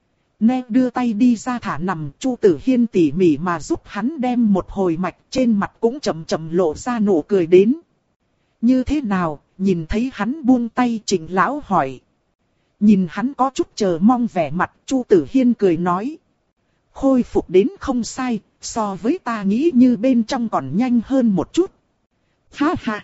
Nè đưa tay đi ra thả nằm, Chu Tử Hiên tỉ mỉ mà giúp hắn đem một hồi mạch, trên mặt cũng chậm chậm lộ ra nụ cười đến. Như thế nào, nhìn thấy hắn buông tay, Trịnh lão hỏi. Nhìn hắn có chút chờ mong vẻ mặt, Chu Tử Hiên cười nói. Khôi phục đến không sai, so với ta nghĩ như bên trong còn nhanh hơn một chút. Ha ha!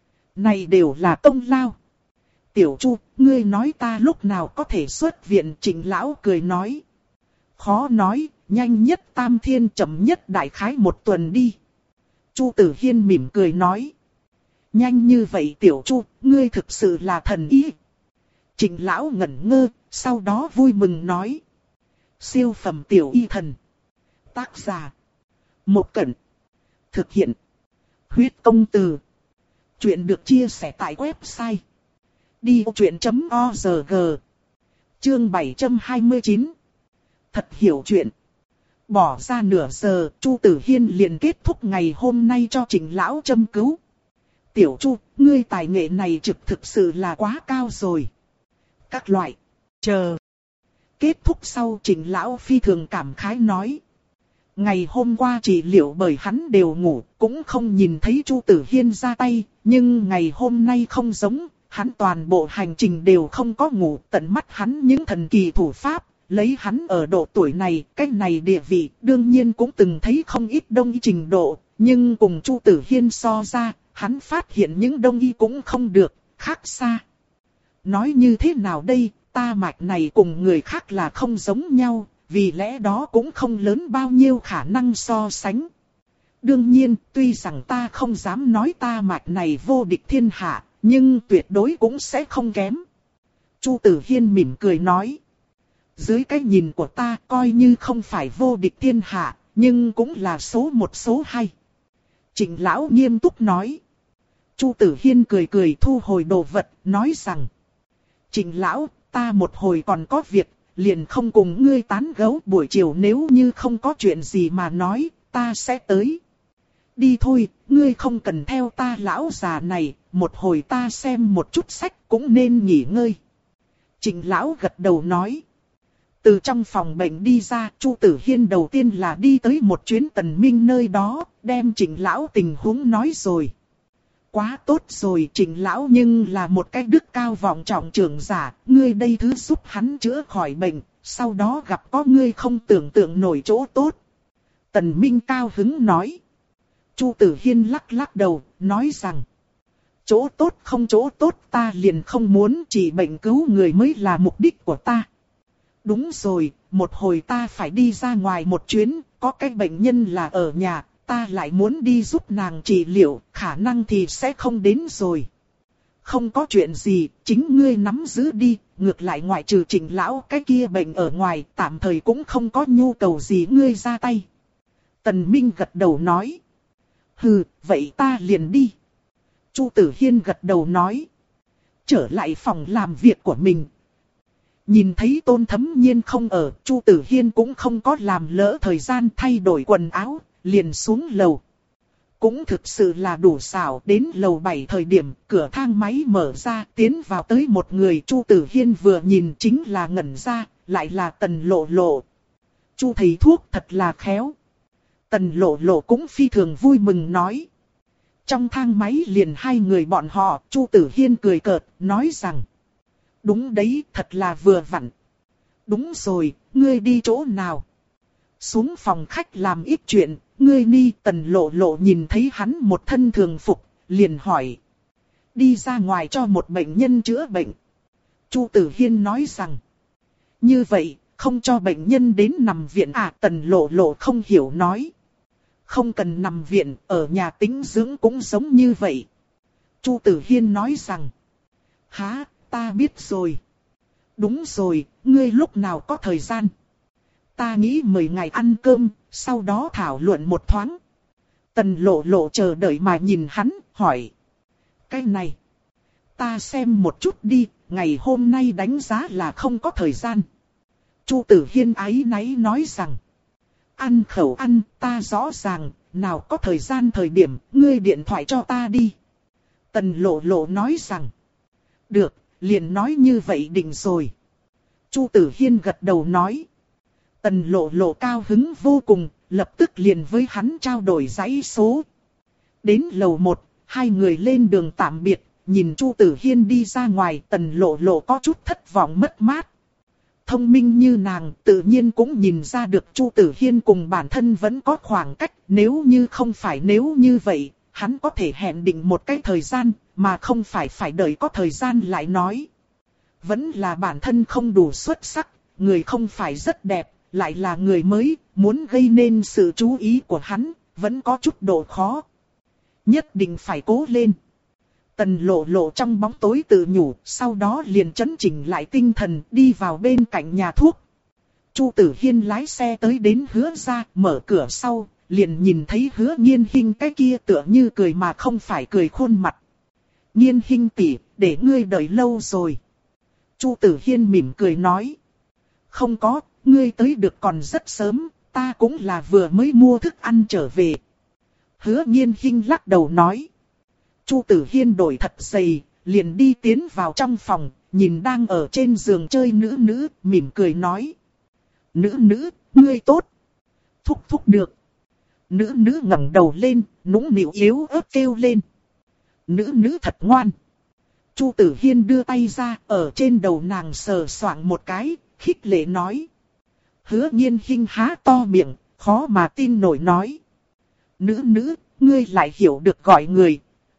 Này đều là công lao. Tiểu Chu, ngươi nói ta lúc nào có thể xuất viện, Trịnh lão cười nói. Khó nói, nhanh nhất tam thiên, chậm nhất đại khái một tuần đi. Chu Tử Hiên mỉm cười nói. Nhanh như vậy Tiểu Chu, ngươi thực sự là thần ý. Trịnh lão ngẩn ngơ, sau đó vui mừng nói. Siêu phẩm tiểu y thần. Tác giả. Một Cẩn. Thực hiện. Huyết công từ. Chuyện được chia sẻ tại website. đi ô chuyện chấm o rờ giê. Chương bảy trăm hai mươi chín. Thật hiểu chuyện. Bỏ ra nửa giờ, Chu Tử Hiên liền kết thúc ngày hôm nay cho Trịnh lão châm cứu. Tiểu Chu, ngươi tài nghệ này trực thực sự là quá cao rồi. Các loại. Chờ. Kết thúc sau, Trịnh lão phi thường cảm khái nói. Ngày hôm qua trị liệu bởi hắn đều ngủ, cũng không nhìn thấy Chu Tử Hiên ra tay, nhưng ngày hôm nay không giống, hắn toàn bộ hành trình đều không có ngủ, tận mắt hắn những thần kỳ thủ pháp, lấy hắn ở độ tuổi này, cái này địa vị, đương nhiên cũng từng thấy không ít đông y trình độ, nhưng cùng Chu Tử Hiên so ra, hắn phát hiện những đông y cũng không được, khác xa. Nói như thế nào đây, ta mạch này cùng người khác là không giống nhau, vì lẽ đó cũng không lớn bao nhiêu khả năng so sánh. Đương nhiên, tuy rằng ta không dám nói ta mạch này vô địch thiên hạ, nhưng tuyệt đối cũng sẽ không kém. Chu Tử Hiên mỉm cười nói. Dưới cái nhìn của ta coi như không phải vô địch thiên hạ, nhưng cũng là số một số hai. Trịnh lão nghiêm túc nói. Chu Tử Hiên cười cười thu hồi đồ vật, nói rằng. Trịnh lão, ta một hồi còn có việc, liền không cùng ngươi tán gẫu, buổi chiều nếu như không có chuyện gì mà nói, ta sẽ tới. Đi thôi, ngươi không cần theo ta lão già này, một hồi ta xem một chút sách cũng nên nghỉ ngơi. Trịnh lão gật đầu nói. Từ trong phòng bệnh đi ra, Chu Tử Hiên đầu tiên là đi tới một chuyến Tần Minh nơi đó, đem Trịnh lão tình huống nói rồi. Quá tốt rồi, Trịnh lão nhưng là một cái đức cao vọng trọng trưởng giả, ngươi đây thứ giúp hắn chữa khỏi bệnh, sau đó gặp có ngươi không tưởng tượng nổi chỗ tốt. Tần Minh cao hứng nói. Chu Tử Hiên lắc lắc đầu, nói rằng. Chỗ tốt không chỗ tốt ta liền không muốn, chỉ bệnh cứu người mới là mục đích của ta. Đúng rồi, một hồi ta phải đi ra ngoài một chuyến, có cái bệnh nhân là ở nhà, ta lại muốn đi giúp nàng trị liệu, khả năng thì sẽ không đến rồi. Không có chuyện gì, chính ngươi nắm giữ đi, ngược lại ngoại trừ Trịnh lão cái kia bệnh ở ngoài, tạm thời cũng không có nhu cầu gì ngươi ra tay. Tần Minh gật đầu nói. Hừ, vậy ta liền đi. Chu Tử Hiên gật đầu nói. trở lại phòng làm việc của mình. Nhìn thấy Tôn Thấm Nhiên không ở, Chu Tử Hiên cũng không có làm lỡ thời gian thay đổi quần áo, liền xuống lầu. Cũng thực sự là đủ xảo, đến lầu bảy thời điểm, cửa thang máy mở ra, tiến vào tới một người. Chu Tử Hiên vừa nhìn chính là ngẩn ra, lại là Tần Lộ Lộ. Chu thầy thuốc thật là khéo. Tần Lộ Lộ cũng phi thường vui mừng nói. Trong thang máy liền hai người bọn họ, Chu Tử Hiên cười cợt, nói rằng. Đúng đấy, thật là vừa vặn. Đúng rồi, ngươi đi chỗ nào? Xuống phòng khách làm ít chuyện, ngươi đi. Tần Lộ Lộ nhìn thấy hắn một thân thường phục, liền hỏi. Đi ra ngoài cho một bệnh nhân chữa bệnh. Chu Tử Hiên nói rằng. Như vậy, không cho bệnh nhân đến nằm viện à? Tần Lộ Lộ không hiểu nói. Không cần nằm viện, ở nhà tĩnh dưỡng cũng giống như vậy. Chu Tử Hiên nói rằng. Hả, ta biết rồi. Đúng rồi, ngươi lúc nào có thời gian? Ta nghĩ mời ngài ăn cơm, sau đó thảo luận một thoáng. Tần Lộ Lộ chờ đợi mà nhìn hắn, hỏi. Cái này, ta xem một chút đi, ngày hôm nay đánh giá là không có thời gian. Chu Tử Hiên áy náy nói rằng. Ăn khẩu ăn, ta rõ ràng, nào có thời gian thời điểm, ngươi điện thoại cho ta đi. Tần Lộ Lộ nói rằng. Được, liền nói như vậy định rồi. Chu Tử Hiên gật đầu nói. Tần Lộ Lộ cao hứng vô cùng, lập tức liền với hắn trao đổi dãy số. Đến lầu một, hai người lên đường tạm biệt, nhìn Chu Tử Hiên đi ra ngoài. Tần Lộ Lộ có chút thất vọng mất mát. Thông minh như nàng, tự nhiên cũng nhìn ra được Chu Tử Hiên cùng bản thân vẫn có khoảng cách. Nếu như không phải nếu như vậy, hắn có thể hẹn định một cái thời gian, mà không phải phải đợi có thời gian lại nói. Vẫn là bản thân không đủ xuất sắc, người không phải rất đẹp, lại là người mới, muốn gây nên sự chú ý của hắn, vẫn có chút độ khó. Nhất định phải cố lên. Tần Lộ Lộ trong bóng tối tự nhủ, sau đó liền chấn chỉnh lại tinh thần, đi vào bên cạnh nhà thuốc. Chu Tử Hiên lái xe tới đến Hứa gia, mở cửa sau, liền nhìn thấy Hứa Nghiên Hinh cái kia tựa như cười mà không phải cười khuôn mặt. Nghiên Hinh tỷ, để ngươi đợi lâu rồi. Chu Tử Hiên mỉm cười nói. Không có, ngươi tới được còn rất sớm, ta cũng là vừa mới mua thức ăn trở về. Hứa Nghiên Hinh lắc đầu nói. Chu Tử Hiên đổi thật dày, liền đi tiến vào trong phòng, nhìn đang ở trên giường chơi nữ nữ, mỉm cười nói. Nữ nữ, ngươi tốt. Thúc thúc được. Nữ nữ ngẩng đầu lên, nũng nịu yếu ớt kêu lên. Nữ nữ thật ngoan. Chu Tử Hiên đưa tay ra, ở trên đầu nàng sờ soạng một cái, khích lệ nói. Hứa Nghiên Hinh há to miệng, khó mà tin nổi nói. Nữ nữ, ngươi lại hiểu được gọi người.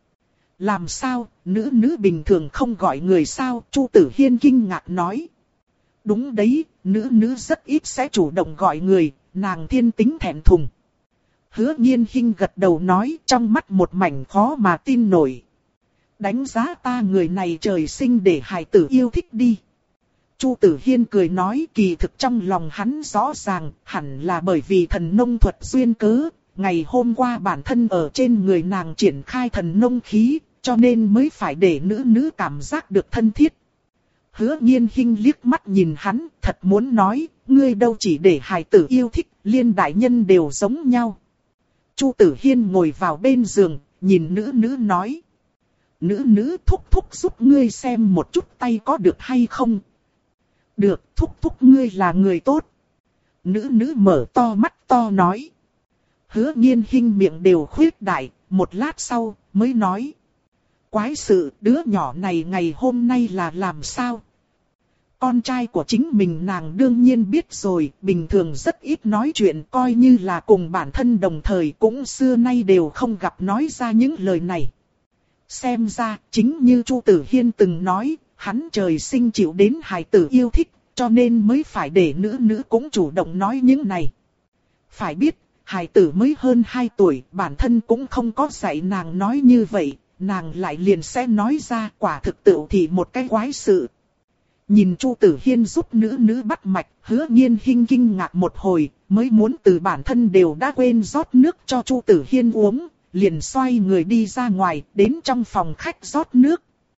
Làm sao, nữ nữ bình thường không gọi người sao? Chu Tử Hiên kinh ngạc nói. Đúng đấy, nữ nữ rất ít sẽ chủ động gọi người, nàng thiên tính thẹn thùng. Hứa Nghiên Hinh gật đầu nói, trong mắt một mảnh khó mà tin nổi. Đánh giá ta người này trời sinh để hài tử yêu thích đi. Chu Tử Hiên cười nói, kỳ thực trong lòng hắn rõ ràng, hẳn là bởi vì thần nông thuật duyên cớ. Ngày hôm qua bản thân ở trên người nàng triển khai thần nông khí, cho nên mới phải để nữ nữ cảm giác được thân thiết. Hứa Nghiên Hinh liếc mắt nhìn hắn, thật muốn nói, ngươi đâu chỉ để hài tử yêu thích, liên đại nhân đều giống nhau. Chu Tử Hiên ngồi vào bên giường, nhìn nữ nữ nói. Nữ nữ thúc thúc giúp ngươi xem một chút tay có được hay không? Được, thúc thúc ngươi là người tốt. Nữ nữ mở to mắt to nói. Hứa Nghiên Hinh miệng đều khuyết đại, một lát sau mới nói. Quái sự, đứa nhỏ này ngày hôm nay là làm sao? Con trai của chính mình nàng đương nhiên biết rồi, bình thường rất ít nói chuyện, coi như là cùng bản thân đồng thời cũng xưa nay đều không gặp nói ra những lời này. Xem ra, chính như Chu Tử Hiên từng nói, hắn trời sinh chịu đến hài tử yêu thích, cho nên mới phải để nữ nữ cũng chủ động nói những này. Phải biết, hài tử mới hơn hai tuổi, bản thân cũng không có dạy nàng nói như vậy, nàng lại liền sẽ nói ra, quả thực tự thì một cái quái sự. Nhìn Chu Tử Hiên giúp nữ nữ bắt mạch, Hứa Nghiên Hinh kinh ngạc một hồi, mới muốn từ bản thân đều đã quên rót nước cho Chu Tử Hiên uống, liền xoay người đi ra ngoài, đến trong phòng khách rót nước.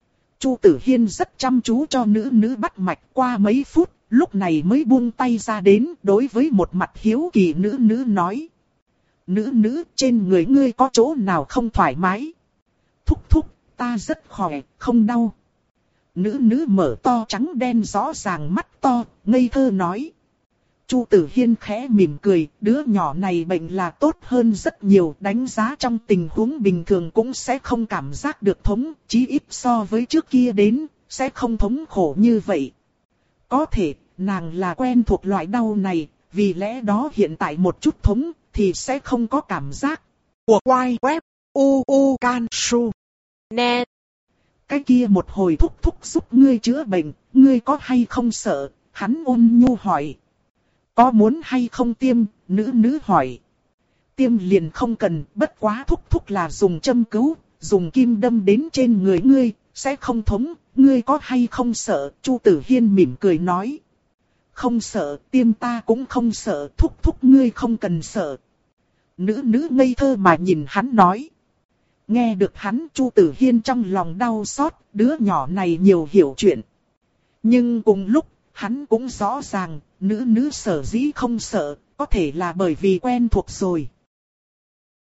Chu Tử Hiên rất chăm chú cho nữ nữ bắt mạch qua mấy phút, lúc này mới buông tay ra đến đối với một mặt hiếu kỳ nữ nữ nói. Nữ nữ, trên người ngươi có chỗ nào không thoải mái? Thúc thúc, ta rất khỏe, không đau. Nữ nữ mở to trắng đen rõ ràng mắt to, ngây thơ nói. Chu Tử Hiên khẽ mỉm cười, đứa nhỏ này bệnh là tốt hơn rất nhiều, đánh giá trong tình huống bình thường cũng sẽ không cảm giác được thống, chí ít so với trước kia đến, sẽ không thống khổ như vậy. Có thể, nàng là quen thuộc loại đau này, vì lẽ đó hiện tại một chút thống, thì sẽ không có cảm giác. Của quay web u u can su net. Cái kia một hồi thúc thúc giúp ngươi chữa bệnh, ngươi có hay không sợ? Hắn ôn nhu hỏi. Có muốn hay không tiêm? Nữ nữ hỏi. Tiêm liền không cần, bất quá thúc thúc là dùng châm cứu, dùng kim đâm đến trên người ngươi, sẽ không thống, ngươi có hay không sợ? Chu Tử Hiên mỉm cười nói. Không sợ, tiêm ta cũng không sợ, thúc thúc ngươi không cần sợ. Nữ nữ ngây thơ mà nhìn hắn nói. Nghe được hắn, Chu Tử Hiên trong lòng đau xót, đứa nhỏ này nhiều hiểu chuyện. Nhưng cùng lúc, hắn cũng rõ ràng, nữ nữ sở dĩ không sợ, có thể là bởi vì quen thuộc rồi.